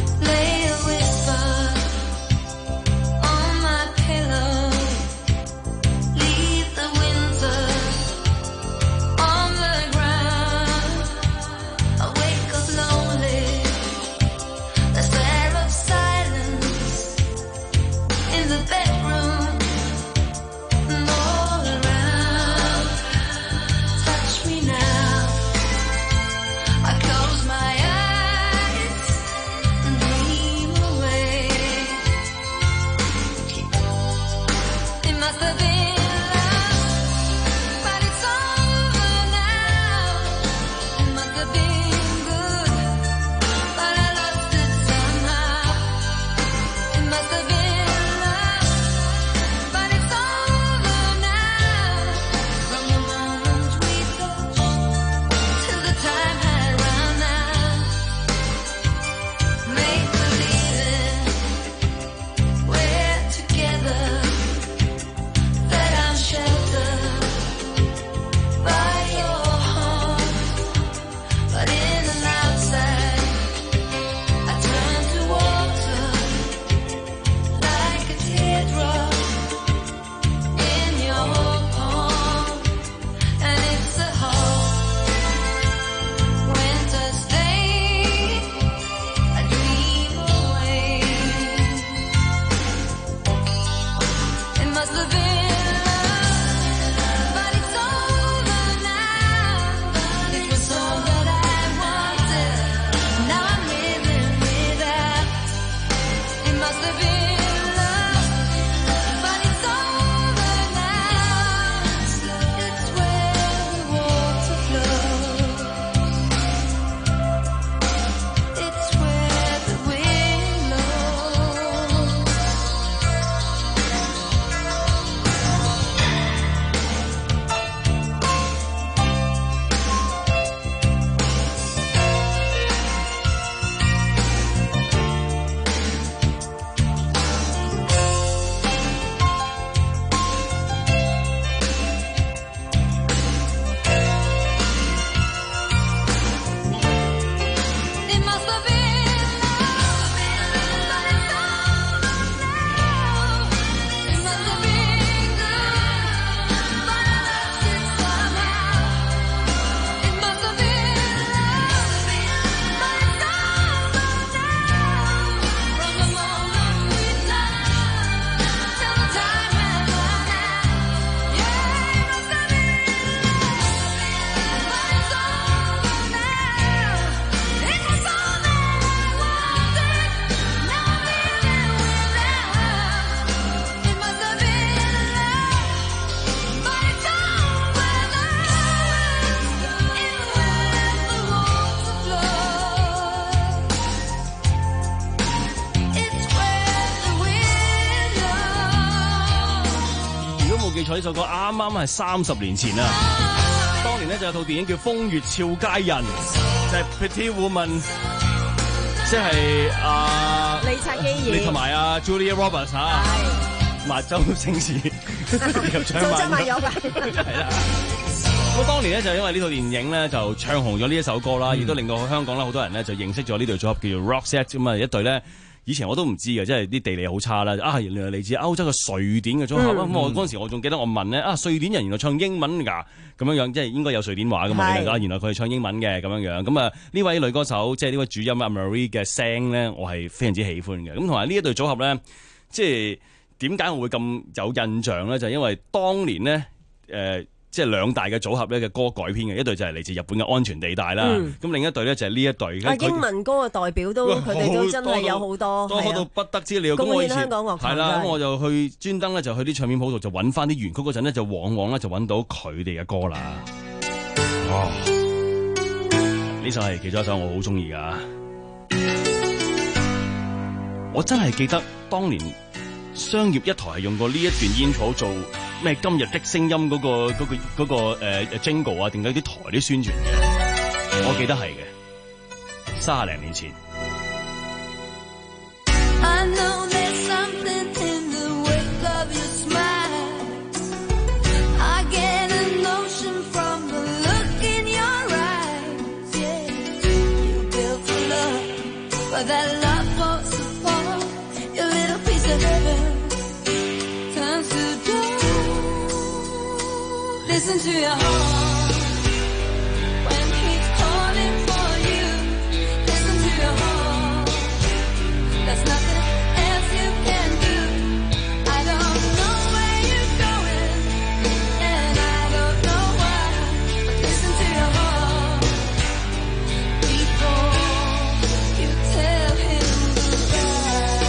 錯，呢首歌啱啱係三十年前啊！當年咧就有套電影叫《風月俏佳人》，就係、是、Pretty Woman， 即係啊李察基演， 同埋啊 Julia Roberts 嚇，同埋周星馳入場周周萬有㗎， 係啦。咁當年咧就因為呢套電影咧就唱紅咗呢一首歌啦，亦、嗯、都令到香港咧好多人咧就認識咗呢隊組合叫做 Roxette 咁啊，一隊咧。以前我都唔知嘅，即係啲地理好差啦。啊，原來嚟自歐洲嘅瑞典嘅組合。咁、嗯、我嗰陣時我仲記得我問咧，啊，瑞典人原來唱英文㗎，咁樣樣即係應該有瑞典話㗎嘛？啊，原來佢係唱英文嘅咁樣樣。咁啊，呢位女歌手即係呢位主音啊 Marie 嘅聲咧，我係非常之喜歡嘅。咁同埋呢一對組合咧，即係點解我會咁有印象咧？就係、因為當年咧，誒、呃。即係兩大嘅組合咧嘅歌改編嘅，一隊就係嚟自日本嘅安全地帶啦。咁、嗯、另一隊咧就係呢一隊。啊，英文歌嘅代表都佢哋都真係有好多， 多到不得之了。咁我以前香港樂壇係啦，咁我就去專登咧就去啲唱片鋪度就揾翻啲原曲嗰陣咧，就往往咧就揾到佢哋嘅歌啦。哦，呢首係其中一首我好中意噶。我真係記得當年商業一台係用過呢一段煙草做咩今日的聲音嗰、嗰個嗰、嗰個嗰、嗰個誒、呃、jingle 啊，定係啲台啲宣傳嘅，我記得係嘅，三十零年前。I know there's something in the wake of your smile. I get a notion from the look in your eyes. Yeah, you built a love, but that love falls apart. Your little piece of heaven turns to dust. Listen to your heart when he's calling for you. Listen to your heart. There's nothing else you can do. I don't know where you're going, and I don't know why. But listen to your heart before you tell him goodbye.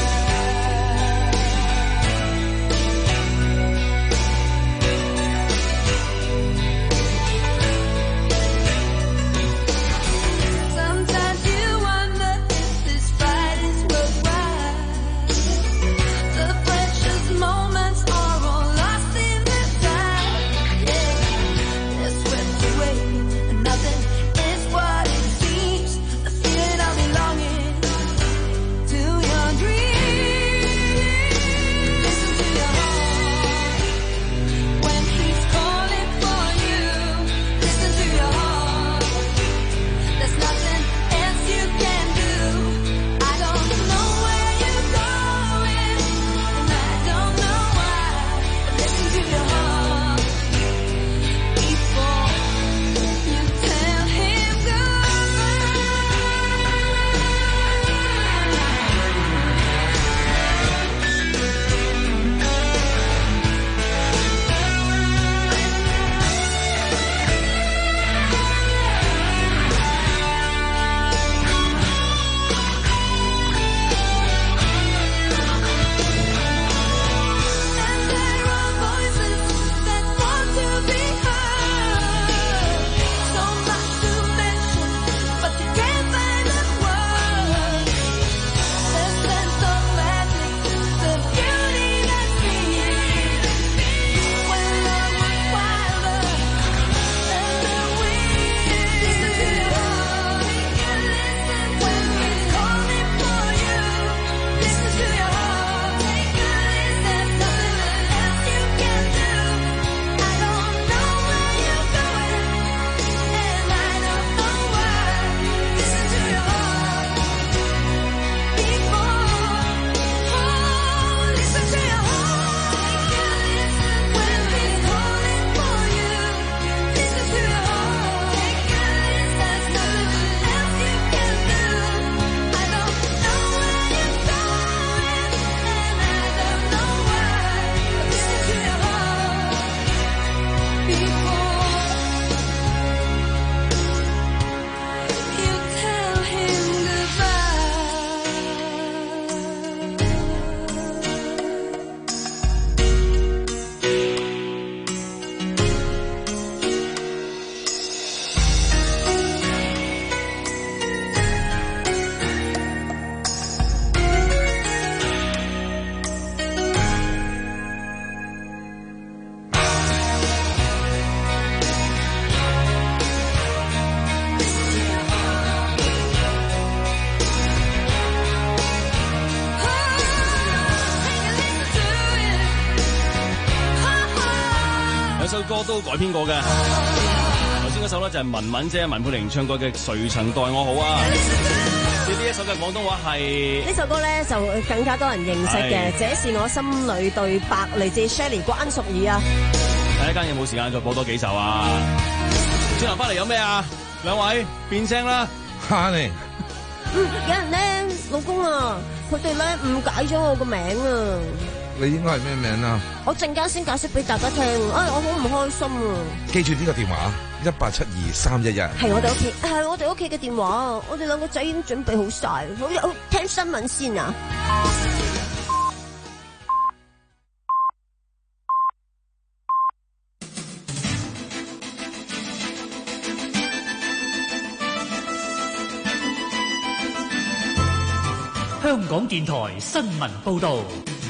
首歌都改編過嘅。頭先嗰首咧就係文文姐文佩玲唱過嘅《誰曾待我好》啊。呢一首嘅廣東話係呢首歌咧就更加多人認識嘅，這是我心裏對白，嚟自 Shirley 關淑怡啊。 睇一間有冇時間再播多幾首啊？轉頭翻嚟有咩啊？兩位變聲啦， 哈你。 嗯，有人咧，老公啊，佢哋咧誤解咗我個名啊。 你應該係咩名啊？ 我陣間先解釋俾大家聽。哎，我好唔開心啊！ 記住呢個電話一八七二三一一， 係我哋屋企，係我哋屋企嘅電話。我哋兩個仔已經準備好晒，好，好聽新聞先啊！ 香港電台新聞報道。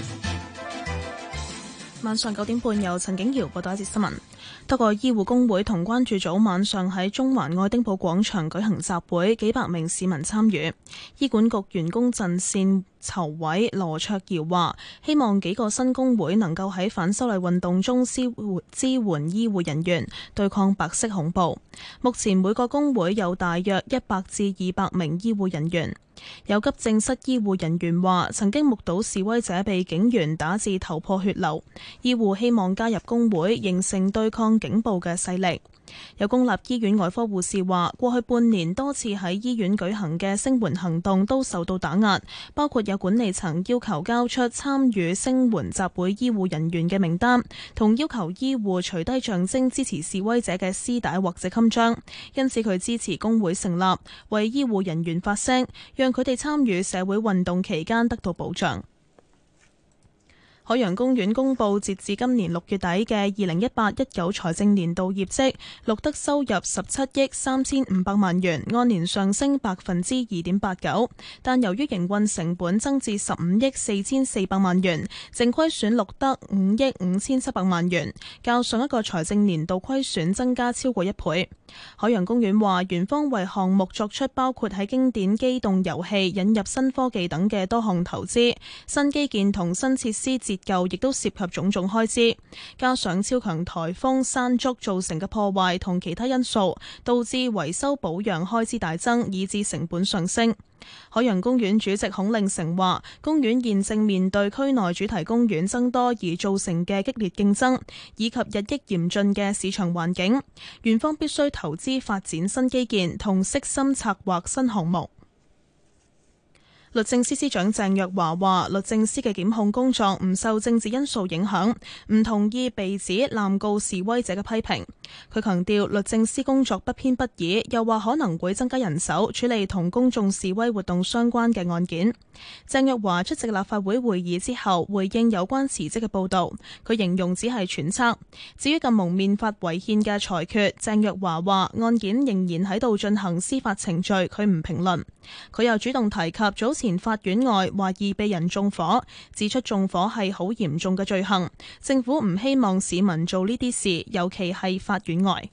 晚上九點半，由陳景瑤報道一節新聞。多個醫護工會同關注組晚上喺中環愛丁堡廣場舉行集會，幾百名市民參與。醫管局員工陣線籌委羅卓瑤話，希望幾個新工會能夠喺反修例運動中支援支援醫護人員，對抗白色恐怖。目前每個工會有大約一百至二百名醫護人員。有急症室醫護人員話，曾經目睹示威者被警員打至頭破血流，醫護希望加入工會，形成對抗警暴嘅勢力。有公立醫院外科護士話，過去半年多次喺醫院舉行嘅聲援行動都受到打壓，包括有管理層要求交出參與聲援集會醫護人員嘅名單，同要求醫護除低象徵支持示威者嘅絲帶或者襟章。因此佢支持工會成立，為醫護人員發聲，讓佢哋參與社會運動期間得到保障。海洋公園公佈截至今年六月底嘅二零一八一九財政年度業績，錄得收入十七億三千五百萬元，按年上升百分之二點八九。但由於營運成本增至十五億四千四百萬元，淨虧損錄得五億五千七百萬元，較上一個財政年度虧損增加超過一倍。海洋公園話，園方為項目作出包括喺經典機動遊戲引入新科技等嘅多項投資，新基建同新設施折舊亦都涉及種種開支，加上超強颱風山竹造成嘅破壞同其他因素，導致維修保養開支大增，以致成本上升。海洋公園主席孔令成話，公園現正面對區內主題公園增多而造成嘅激烈競爭，以及日益嚴峻嘅市場環境，園方必須投資發展新基建同悉心策劃新項目。律政司司長鄭若驊話，律政司嘅檢控工作唔受政治因素影響，唔同意被指濫告示威者嘅批評。佢強調律政司工作不偏不倚，又話可能會增加人手處理同公眾示威活動相關嘅案件。鄭若驊出席立法會會議之後，回應有關辭職嘅報導，佢形容只係揣測。至於禁蒙面法違憲嘅裁決，鄭若驊話案件仍然喺度進行司法程序，佢唔評論。佢又主動提及早前法院外懷疑被人縱火，指出縱火係好嚴重嘅罪行，政府唔希望市民做呢啲事，尤其係法院外。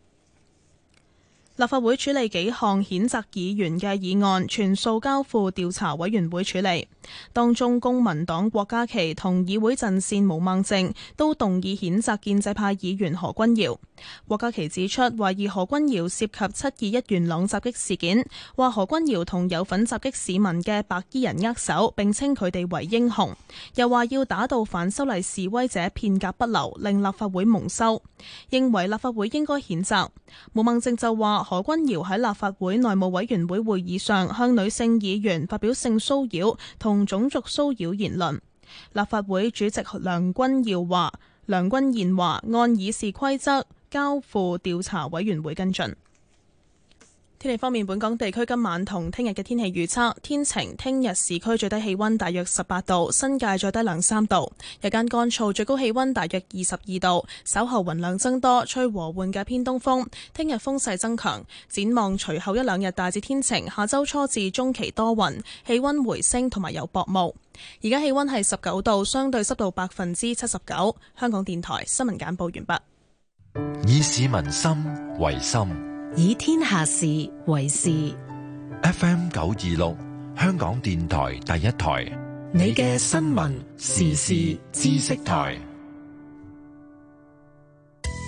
立法會處理幾項譴責議員嘅議案，全數交付調查委員會處理。當中公民黨郭家麒同議會陣線毛孟靜都動議譴責建制派議員何君堯。郭家麒指出，懷疑何君堯涉及七二一元朗襲擊事件，話何君堯同有份襲擊市民嘅白衣人握手，並稱佢哋為英雄。又話要打到反修例示威者片甲不留，令立法會蒙羞，認為立法會應該譴責。毛孟靜就話何君堯喺立法會內務委員會會議上向女性議員發表性騷擾同種族騷擾言論。立法會主席梁君彥話，梁君彥話按議事規則交付調查委員會跟進。天氣方面，本港地區今晚同聽日嘅天氣預測天晴，聽日市區最低氣溫大約十八度，新界最低兩三度，日間乾燥，最高氣溫大約二十二度。稍後雲量增多，吹和緩嘅偏東風。聽日風勢增強，展望隨後一兩日大致天晴，下周初至中期多雲，氣溫回升同埋有薄霧。而家氣溫係十九度，相對濕度百分之七十九。香港電台新聞簡報完畢。 以市民心為心， 以天下事為事。 F M 九二六，香港電台第一台， 你嘅新聞時事知識台。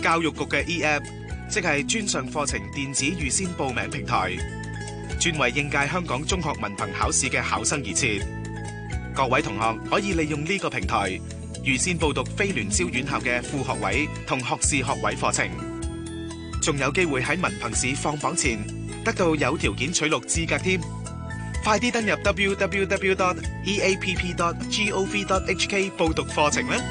教育局嘅 E-App， 即係專上課程電子預先報名平台，專為應屆香港中學文憑考試嘅考生而設。各位同學可以利用呢個平台預先報讀非聯招院校嘅副學位同學士學位課程，仲有機會喺文憑試放榜前得到有條件取錄資格添。快啲登入 double-u double-u double-u dot e a p p dot gov dot h k 報讀課程啦。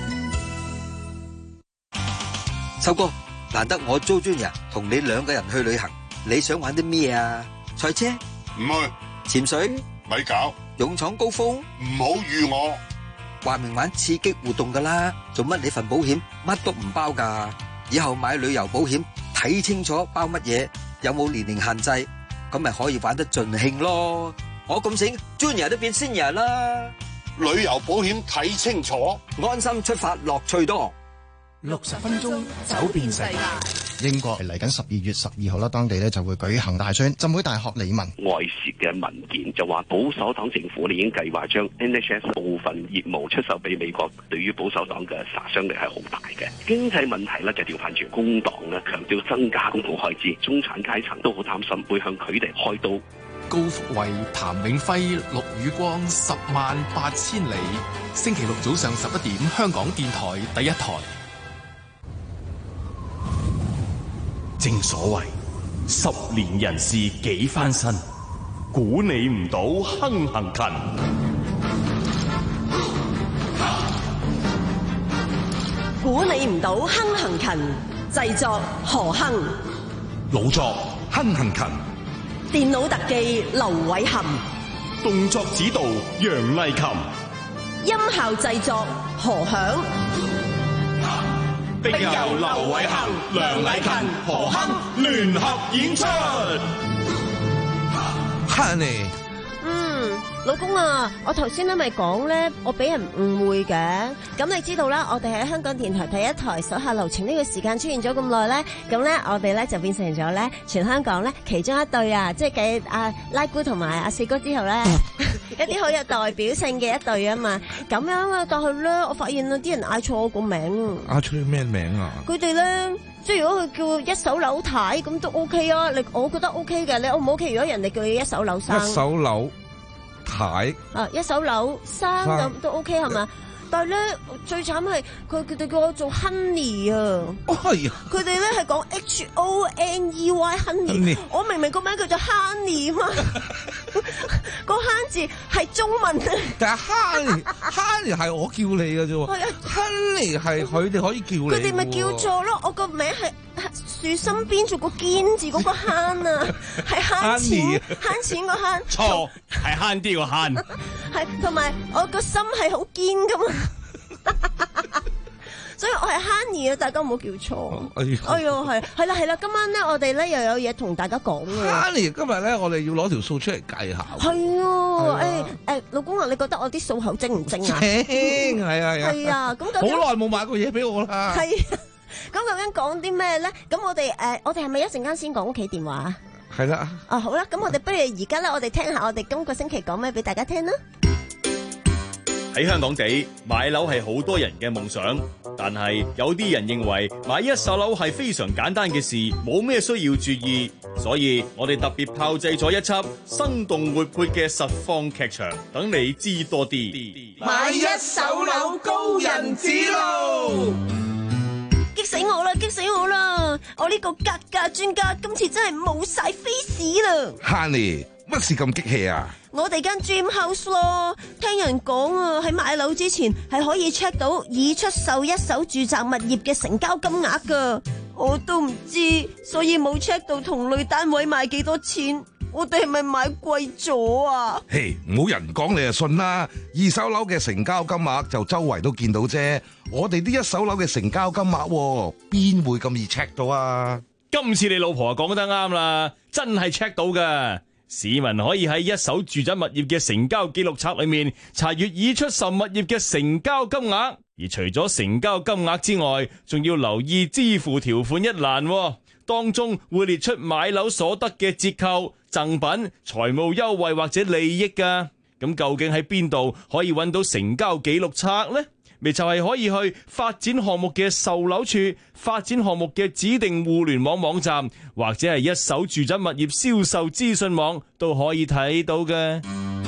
秋哥，難得我租專人同你兩個人去旅行，你想玩啲咩啊？賽車？唔去。潛水？咪搞。勇闖高峰？唔好預我。話明玩刺激活動噶啦，做乜你份保險乜都唔包噶？以後買旅遊保險睇清楚包乜嘢，有冇年齡限制，咁咪可以玩得盡興咯。我咁醒，Junior都變 Senior 啦。旅遊保險睇清楚，安心出發，樂趣多。 六十分鐘走遍世界。英國嚟緊十二月十二號啦，當地咧就會舉行大選。浸會大學李文外泄嘅文件就話，保守黨政府已經計劃將 N H S 部分業務出售俾美國，對於保守黨嘅殺傷力係好大嘅。經濟問題咧就調翻轉，工黨咧強調增加公共開支，中產階層都好擔心會向佢哋開刀。 高福慧、譚永輝、陸宇光，十萬八千里。星期六早上十一點，香港電台第一台。 正所謂十年人事幾番新，估你唔到亨行勤。 估你唔到亨行勤，製作何亨， 老作亨行勤， 電腦特技劉偉恒， 動作指導楊麗琴， 音效製作何響。 並由劉偉恒、梁禮勤、何亨聯合演出。 Honey， 嗯，老公啊，我頭先咧咪講咧，我俾人誤會嘅。咁你知道啦，我哋喺香港電台第一台手下留情呢個時間出現咗咁耐咧，咁咧我哋咧就變成咗咧全香港咧其中一對啊，即係繼阿拉姑同埋阿四哥之後咧。一啲好有代表性嘅一對啊嘛，咁樣啊，但係咧，我發現啊，啲人嗌錯我個名。 嗌錯你咩名啊？ 佢哋咧，即係如果佢叫一手樓太咁都 OK 啊，你我覺得 OK 嘅，你 O 唔 OK？如果人哋叫你一手樓生， 一手樓太啊，一手樓生咁都 OK 係嘛？但係咧，最慘係佢佢哋叫我做 Honey 啊！ 係啊！佢哋咧係講 H O N E Y Honey， 我明明個名叫做 Honey 嘛，個慳字係中文啊！ 但係 Honey Honey 係我叫你嘅啫喎，Honey 係佢哋可以叫你。 佢哋咪叫錯咯！我個名係樹心邊做個堅字嗰個慳啊，係慳錢慳錢個慳。 錯，係慳啲個慳。 係同埋我個心係好堅噶嘛。所以我係 Honey 啊，大家唔好叫錯。哎呀，係係啦係啦，今晚咧我哋咧又有嘢同大家講嘅。 Honey 今日咧我哋要攞條數出嚟計下。係啊，誒誒，老公啊，你覺得我啲數口精唔精啊？精， 係啊係啊。係啊，咁好耐冇買過嘢俾我啦。 係啊，咁究竟講啲咩咧？咁我哋誒，我哋係咪一陣間先講屋企電話啊？ 係啦。 啊好啦，咁我哋不如而家咧，我哋聽下我哋今個星期講咩俾大家聽啦。 喺香港地買樓係好多人嘅夢想，但係有啲人認為買一手樓係非常簡單嘅事，冇咩需要注意，所以我哋特別炮製咗一輯生動活潑嘅實況劇場，等你知多啲。 買一手樓高人指路， 激死我啦！激死我啦！我呢個格價專家今次真係冇晒 face 啦 Honey， 乜事咁激氣啊？ 我哋間 Dream House 咯，聽人講啊，喺買樓之前係可以 check 到已出售一手住宅物業嘅成交金額噶，我都唔知，所以冇 check 到同類單位賣幾多錢，我哋係咪買貴咗啊？ 嘿，唔好人講你就信啦，二手樓嘅成交金額就周圍都見到啫，我哋啲一手樓嘅成交金額邊會咁易 check 到啊？ 今次你老婆啊講得啱啦，真係 check 到噶。市民可以喺一手住宅物業嘅成交記錄冊裏面查閱已出售物業嘅成交金額，而除咗成交金額之外，仲要留意支付條款一欄，當中會列出買樓所得嘅折扣、贈品、財務優惠或者利益噶。咁究竟喺邊度可以揾到成交記錄冊呢？ 咪就係可以去發展項目嘅售樓處、發展項目嘅指定互聯網網站，或者係一手住宅物業銷售資訊網都可以睇到嘅。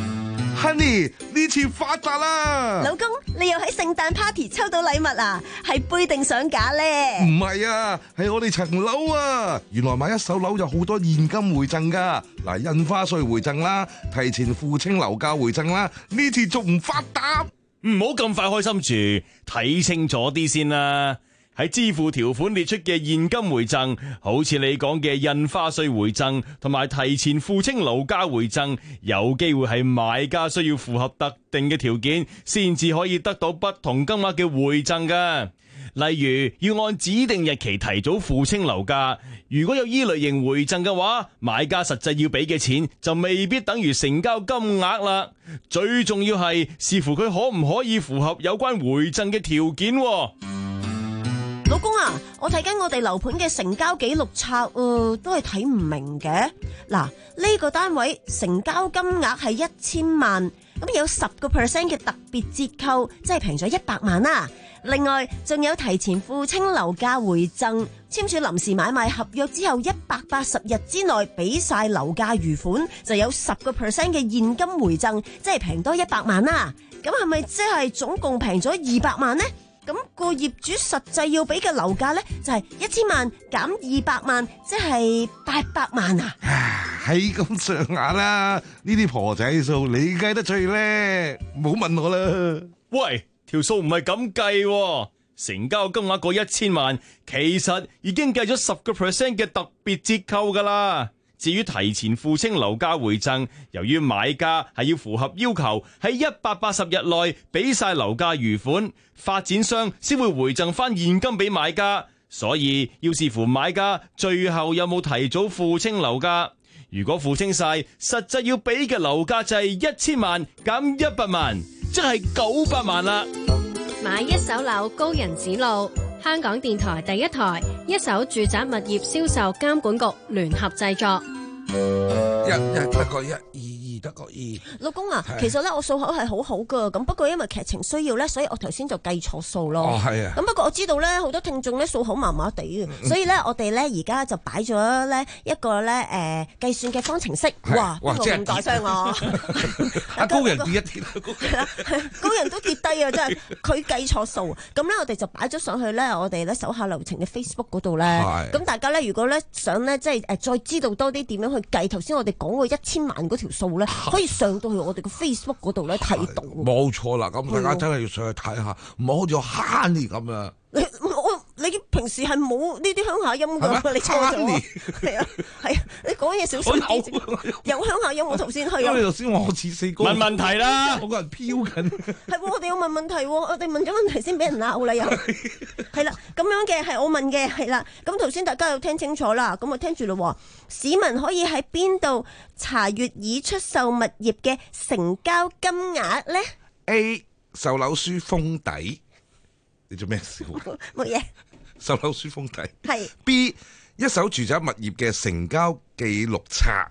Honey， 呢次發達啦！ 老公，你又喺聖誕 party 抽到禮物啊？係杯定相架咧？ 唔係啊，係我哋層樓啊！原來買一手樓有好多現金回贈噶，嗱，印花稅回贈啦，提前付清樓價回贈啦，呢次仲唔發達？ 唔好咁快開心住，睇清楚啲先啦。喺支付條款列出嘅現金回贈，好似你講嘅印花稅回贈同埋提前付清樓價回贈，有機會係買家需要符合特定嘅條件，先至可以得到不同金額嘅回贈㗎。例如要按指定日期提早付清樓價，如果有依類型回贈嘅話，買家實際要俾嘅錢就未必等於成交金額啦。最重要係視乎佢可唔可以符合有關回贈嘅條件。 老公啊，我睇緊我哋樓盤嘅成交記錄冊，呃，都係睇唔明嘅。嗱，呢個單位成交金額係一千萬，咁有十個 percent 嘅特別折扣，即係平咗一百萬啦。另外，仲有提前付清樓價回贈，簽署臨時買賣合約之後一百八十日之內俾晒樓價餘款，就有十個 percent 嘅現金回贈，即係平多一百萬啦。咁係咪即係總共平咗二百萬呢？咁個業主實際要俾嘅樓價咧，就係一千萬減二百萬，即係八百萬啊！ 係咁上下啦，呢啲婆仔數你計得最叻，唔好問我啦。 喂，條數唔係咁計，成交金額嗰一千萬，其實已經計咗十個 percent 嘅特別折扣噶啦。至於提前付清樓價回贈，由於買家係要符合要求，喺一百八十日內俾晒樓價餘款，發展商先會回贈翻現金俾買家，所以要視乎買家最後有冇提早付清樓價。如果付清晒，實際要俾嘅樓價就係一千萬減一百萬，即係九百萬啦。 買一手樓高人指路，香港電台第一台一手住宅物業銷售監管局聯合製作。 一一得個一，二二得個二。 老公啊，其實咧我數口係好好噶，咁不過因為劇情需要咧，所以我頭先就計錯數咯。 哦，係啊。咁不過我知道咧，好多聽眾咧數口麻麻地嘅，所以咧我哋咧而家就擺咗咧一個咧誒計算嘅方程式。哇！哇！即係咁大聲啊！ 阿高人跌一跌， 高人都跌低啊！真係佢計錯數。咁咧我哋就擺咗上去咧，我哋咧手下留情嘅 Facebook 嗰度咧。咁大家咧如果咧想咧即係誒再知道多啲點樣去計頭先我哋講過一千萬嗰條數咧，可以上到去我哋嘅 Facebook 嗰度咧睇到。 冇錯啦，咁大家真係要上去睇下，唔好好似 Honey 咁啊！ 你我你平時係冇呢啲鄉下音㗎，你錯咗。係啊係啊，你講嘢小心啲。有鄉下音我頭先係。 因為頭先我似四哥。 問問題啦， 我個人飄緊。 係我哋要問問題，我哋問咗問題先俾人鬧啦又。係啦，咁樣嘅係我問嘅係啦，咁頭先大家有聽清楚啦，咁我聽住咯。市民可以喺邊度查閱已出售物業嘅成交金額咧 ？A 售樓書封底。你做咩笑？ 冇嘢。 售樓書封底。 係。 B 一手住宅物業嘅成交記錄冊。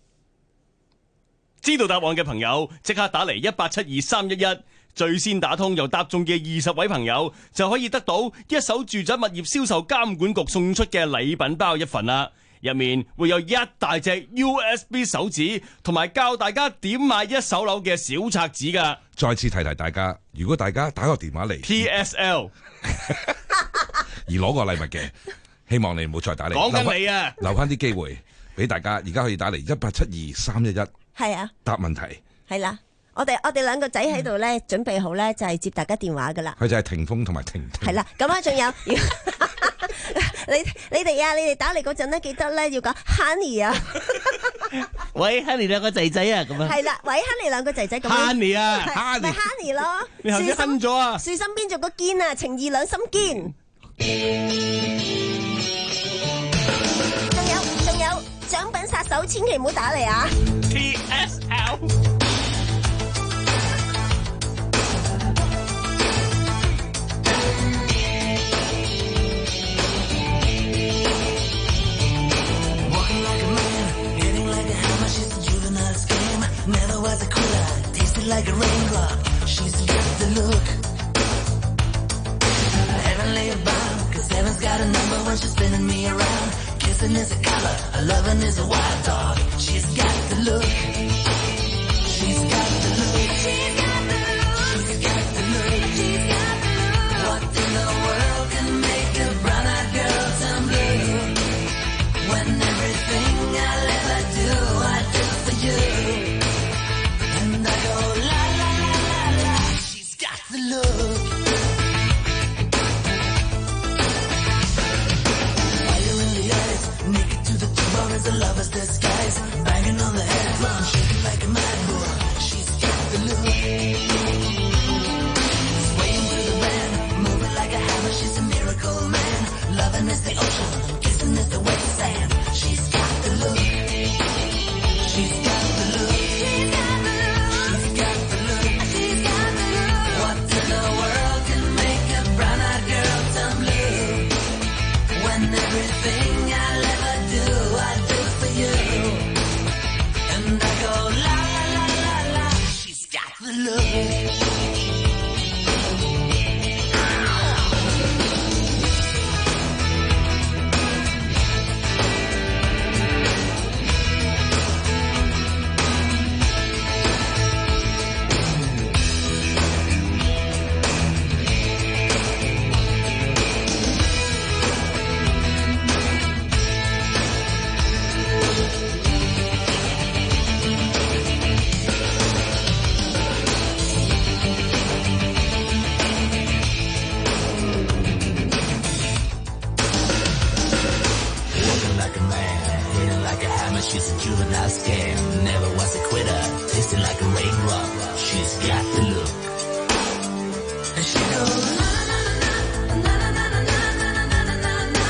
知道答案嘅朋友，即刻打嚟一八七二三一一，最先打通又答中嘅二十位朋友，就可以得到一手住宅物業銷售監管局送出嘅禮品包一份啦。入面會有一大隻 U S B 手指，同埋教大家點買一手樓嘅小冊子噶。 再次提提大家，如果大家打個電話嚟 T S L 而攞個禮物嘅，希望你唔好再打嚟。 講緊你啊， 留翻啲機會俾大家，而家可以打嚟一八七二三一一。 係啊，答問題。係啦，我哋我哋兩個仔喺度咧，準備好咧就係接大家電話噶啦。 佢就係霆鋒同埋婷婷。 係啦，咁啊仲有。你你哋啊，你哋打嚟嗰陣咧，記得咧要講 Honey 啊。 喂 ，Honey 兩個仔仔啊，咁樣。 係啦，喂 ，Honey 兩個仔仔咁樣。 Honey 啊 ，Honey 咪 Honey 咯。 你頭先哼咗啊？ 樹身邊做個堅啊，情義兩心堅。仲有仲有，獎品殺手千祈唔好打嚟啊 ！T S L。 Never was a quitter, tasted like a raindrop. She's just the look. Kissing is a color, a loving is a wild dog. She's got the look. She's got the look. She's got the look. She's got the look. She's got the look. What in the world can make a brown-eyed girl turn blue? When everything I'll ever do, I do for you. And I go la la la la la. She's got the look. As a lover's disguise, banging on the head drum, shaking like a mad bull. She's got the look. Swaying through the band, moving like a hammer. She's a miracle man. Loving is the ocean, kissing is the wet sand. She's got the look. She's got the look. She's got the look. She's got the look. She's got the look. What in the world can make a brown-eyed girl turn blue? When everything I'll ever do, I do for you. And I go la la la la la. She's got the look. She's a juvenile scam, never was a quitter, tasting like a raindrop. She's got the look. And she goes na na na na na na na na na na na na.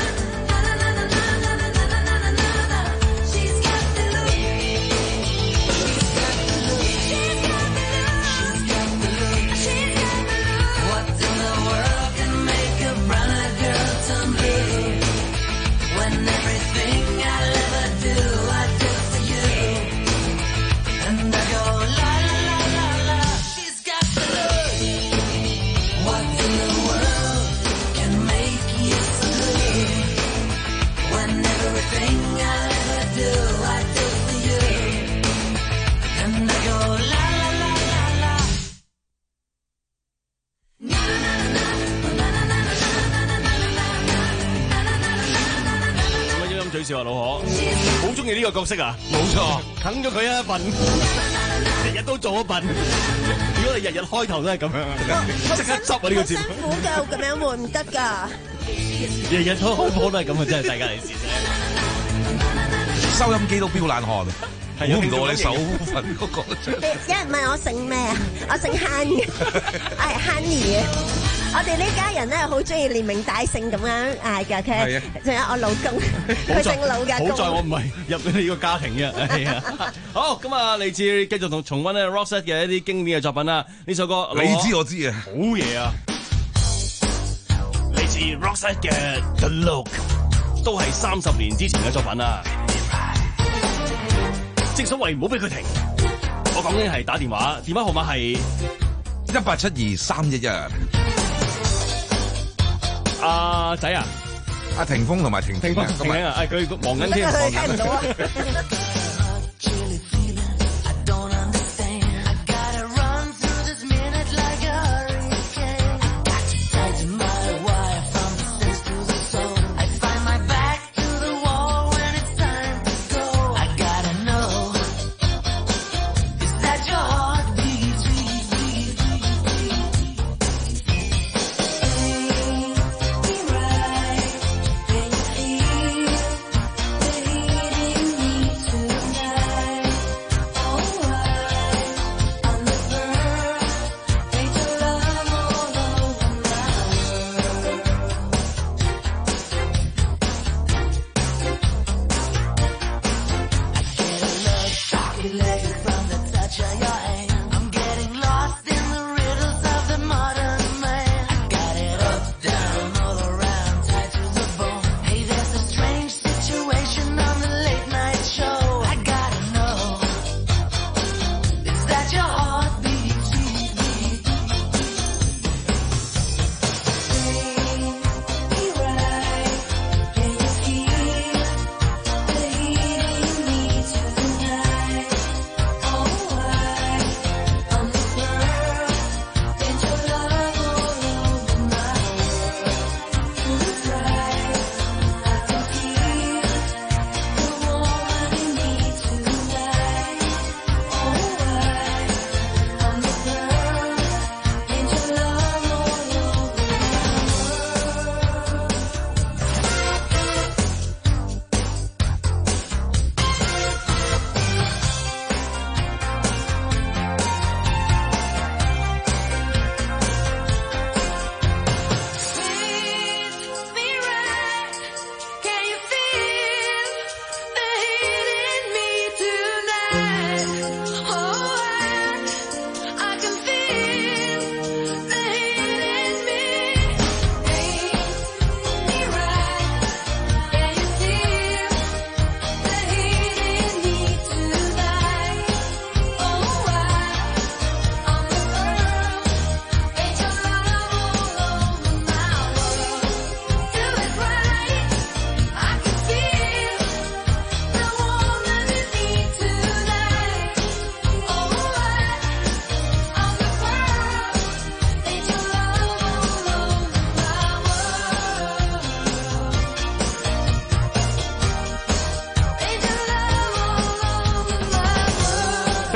She's got the look. She's got the look. She's got the look. She's got the look. What in the world can make a brown-eyed girl turn blue? When everything I'll ever do, I do for you. And I go la la la la la. She's got the look. What in the world can make you so blue? When everything I'll ever do, I do for you. And I go la la la la la. Na na na na na na na na na na. 乜陰嘴笑啊，老何，好中意呢個角色啊！冇錯，啃咗佢一份，日日都做一份。如果你日日開頭都係咁樣，即刻執啊呢個節目。 辛苦㗎，咁樣換唔得㗎。 日日都開鋪都係咁啊！真係世界嚟事收音機都飆冷汗，估唔到你手份嗰個。 有人問我姓咩啊？我姓 Honey， 我係 Honey 嘅。我哋呢家人咧好中意連名帶姓咁樣嗌㗎，佢仲有我老公，佢姓老嘅。 好在我唔係入咗呢個家庭嘅。係啊，好咁啊，嚟自繼續同重溫咧 Roxette 嘅一啲經典嘅作品啦。呢首歌你知我知啊， 好嘢啊！嚟自 Roxette 嘅 The Look， 都係三十年之前嘅作品啦。正所謂唔好俾佢停，我講緊係打電話，電話號碼係一八七二三一一。 阿仔啊， 阿霆鋒同埋霆鋒啊， 霆鋒啊，誒佢忙緊添，忙緊。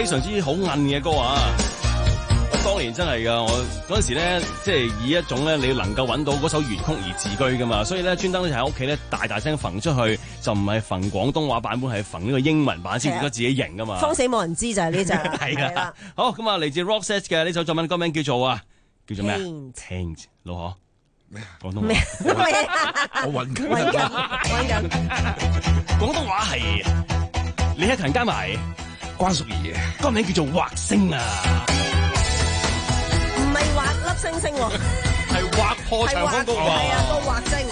非常之好韌嘅歌啊！當年真係噶，我嗰陣時咧，即係以一種咧，你能夠揾到嗰首原曲而自居噶嘛，所以咧專登咧就喺屋企咧大大聲揈出去，就唔係揈廣東話版本，係揈呢個英文版先覺得自己型噶嘛。 慌死冇人知就係呢隻。 係啦，好咁啊，嚟自 Roxette 嘅呢首作品歌名叫做啊，叫做咩啊 ？Change 老何咩啊？廣東話咩？我揾緊，揾緊，揾緊。廣東話係李克勤加埋關淑怡嘅歌名叫做畫星啊。 唔係畫粒星星喎， 係劃破長空高喎， 係啊，個畫星。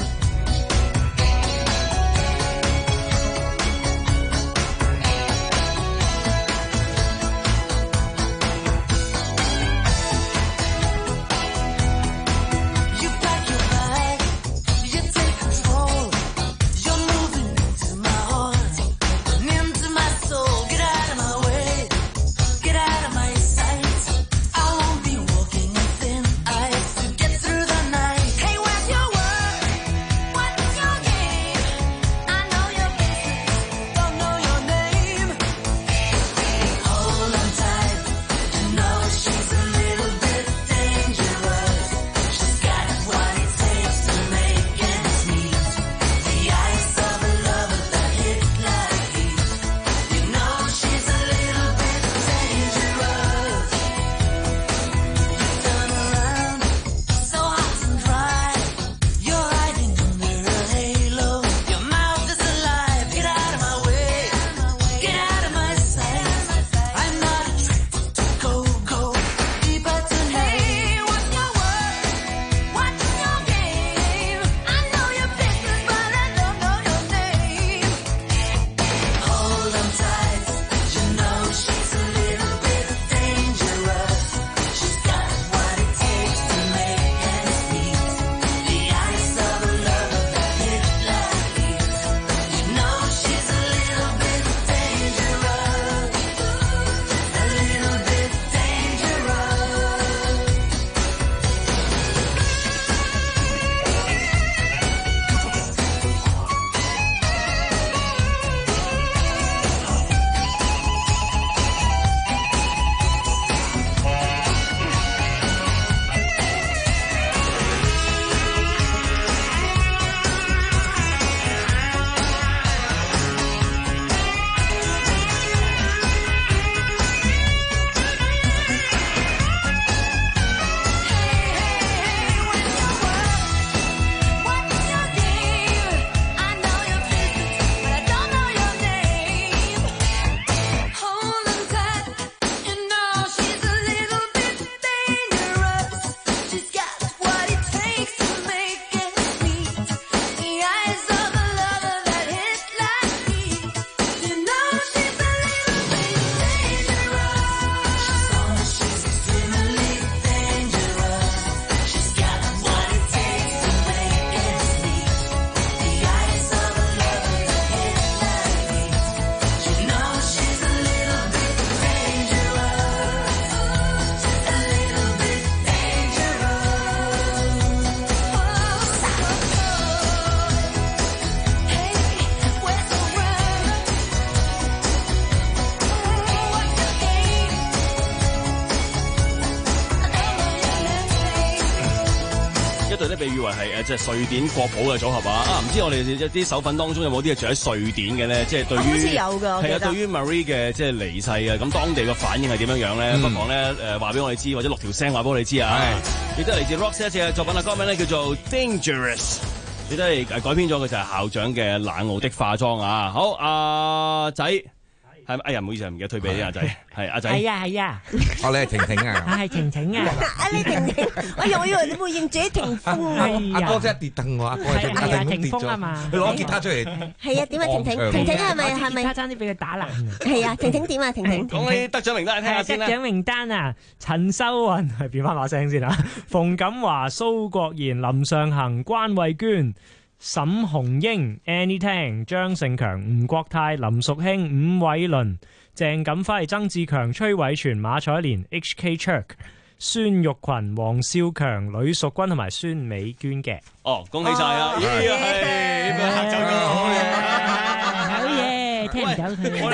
被譽為係誒即係瑞典國寶嘅組合啊！啊，唔知我哋一啲手粉當中有冇啲係住喺瑞典嘅咧？即係對於好似有㗎， 係啊，對於 Marie 嘅即係離世啊，咁當地嘅反應係點樣樣咧？不妨咧誒話俾我哋知，或者錄條聲話俾我哋知啊！亦都係嚟自 Roxette 嘅作品啊，歌名咧叫做 Dangerous， 亦都係改編咗嘅就係校長嘅冷傲的化妝啊！好，阿仔。係哎呀，唔好意思，唔記得推俾阿仔，係阿仔。 係啊係啊， 哦你係婷婷啊？ 係婷婷啊！ 啊你婷婷，哎呀我以為你會認自己霆鋒啊！ 阿哥真係跌凳喎，阿哥係係啊霆鋒啊嘛！ 佢攞吉他出嚟。 係啊，點啊婷婷？婷婷係咪係咪？ 吉他爭啲俾佢打爛。 係啊，婷婷點啊？婷婷。 講起得獎名單，聽下先啦。 得獎名單啊，陳秀雲係變翻把聲先啦，馮錦華、蘇國賢、林尚恒、關慧娟、沈紅英、Annie Tang、張勝強、吳國泰、林淑卿、伍偉倫、鄭錦輝、曾志強、崔偉全、馬彩蓮、H K Church、孫玉群、黃少強、呂淑君同埋孫美娟嘅。 哦，恭喜晒啊！咦係，嚇走咗， 好嘢，聽唔到佢。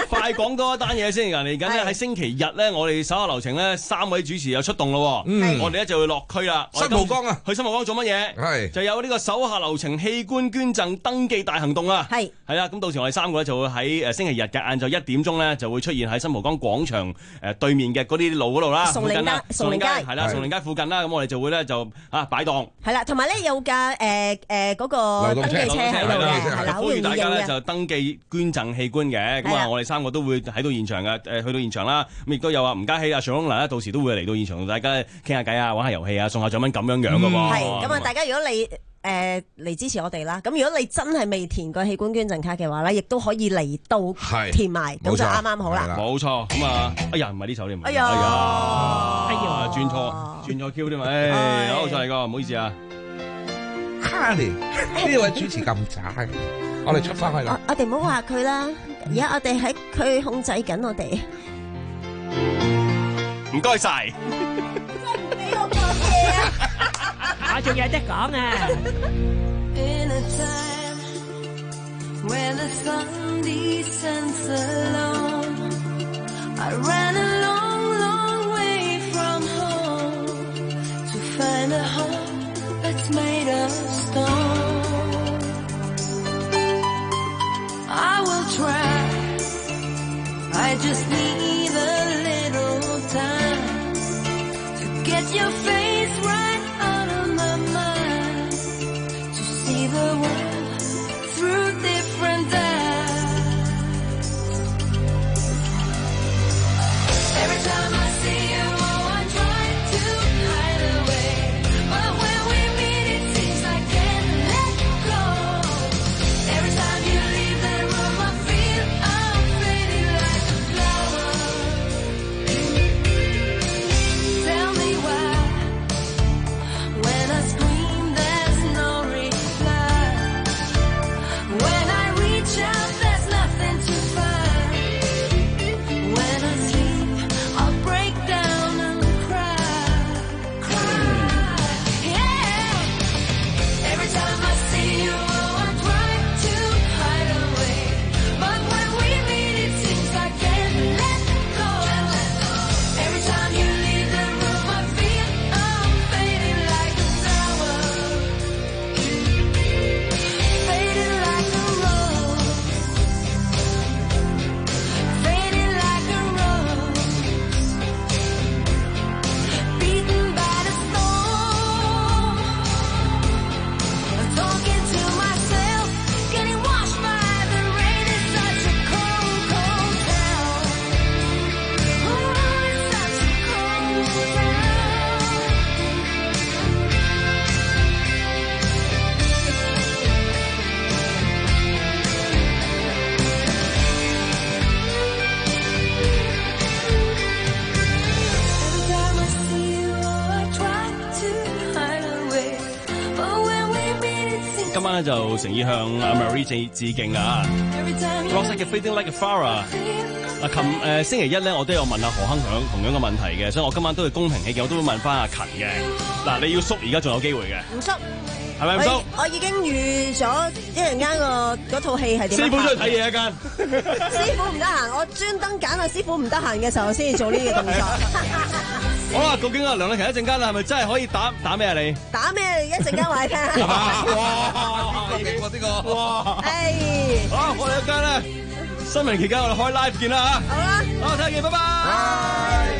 快講多一單嘢先，嚟緊咧喺星期日咧，我哋手下留情咧，三位主持又出動咯。嗯，我哋咧就會落區啦。 新蒲崗啊， 去新蒲崗做乜嘢？ 係就有呢個手下留情器官捐贈登記大行動啊。 係係啦，咁到時我哋三個咧就會喺誒星期日嘅晏晝一點鐘咧就會出現喺新蒲崗廣場誒對面嘅嗰啲路嗰度啦。 崇寧街， 崇寧街係啦，崇寧街附近啦。咁我哋就會咧就啊擺檔。 係啦，同埋咧有架誒誒嗰個登記車喺度嘅，係啦，好容易大家咧認嘅。 就登記捐贈器官嘅，咁啊，我哋三個都會喺到現場嘅，誒去到現場啦，咁亦都有啊吳嘉熙啊、尚龍啦，到時都會嚟到現場同大家傾下偈啊、玩下遊戲啊、送下獎品咁樣樣嘅喎。 係咁啊！大家如果你誒嚟支持我哋啦，咁如果你真係未填過器官捐贈卡嘅話咧，亦都可以嚟到填埋，咁就啱啱好啦。 冇錯，咁啊，哎呀，唔係呢首添， 哎呀， 哎呀，轉錯轉錯 Q 添嘛，誒，好再嚟個，唔好意思啊。 Harry，呢位主持咁渣，我哋出翻去啦。 我哋唔好話佢啦，而家我哋喺佢控制緊我哋。 唔該晒。 俾我講嘢啊！ 我仲有得講啊！ In a time when the sun descends alone, I ran a long, long way from home to find a home that's made of stone. I will try, I just need a little time to get your face right out of my mind, to see the world through different eyes. Every time I see you, oh, I try to hide away, but when we meet it seems I can't let go. Every time you leave the room I feel I'm fading like a flower. Tell me why when I scream there's no reply, when I reach out there's nothing to find, when I sleep I'll break down and cry, cry, yeah. Every time I see you, oh, I try to hide away, but when we meet it seems I can't let go. Every time you leave the room I feel I'm fading like a flower, fading like a rose, fading like a rose, beaten by the storm, talking to myself, getting washed by the rain. It's such a cold, cold town. Oh, it's such a cold town. Every time I see you, oh, I try to hide away, but when we meet it seems 今晚咧就誠意向阿 Marie 致致敬啊 every time you ！Rock 嘅 Fading Like a Flower。啊，琴誒星期一咧，我都有問阿何亨響同樣嘅問題嘅，所以我今晚都會公平起見，我都會問翻阿勤嘅。嗱，你要縮，而家仲有機會嘅， 唔縮， 係咪唔縮？ 我已經預咗一陣間個嗰套戲係點樣拍。 師傅出去睇嘢一間。 師傅唔得閒，我專登揀啊！師傅唔得閒嘅時候先至做呢個動作。 好啦，究竟阿梁麗琪一陣間係咪真係可以打打咩啊？你打咩？一陣間話你聽。 係嘛？哇！勁喎呢個。哇！ 係。 好，我哋一間咧新聞期間我哋開 live 見啦嚇。 好啦。 好，睇下見，拜拜。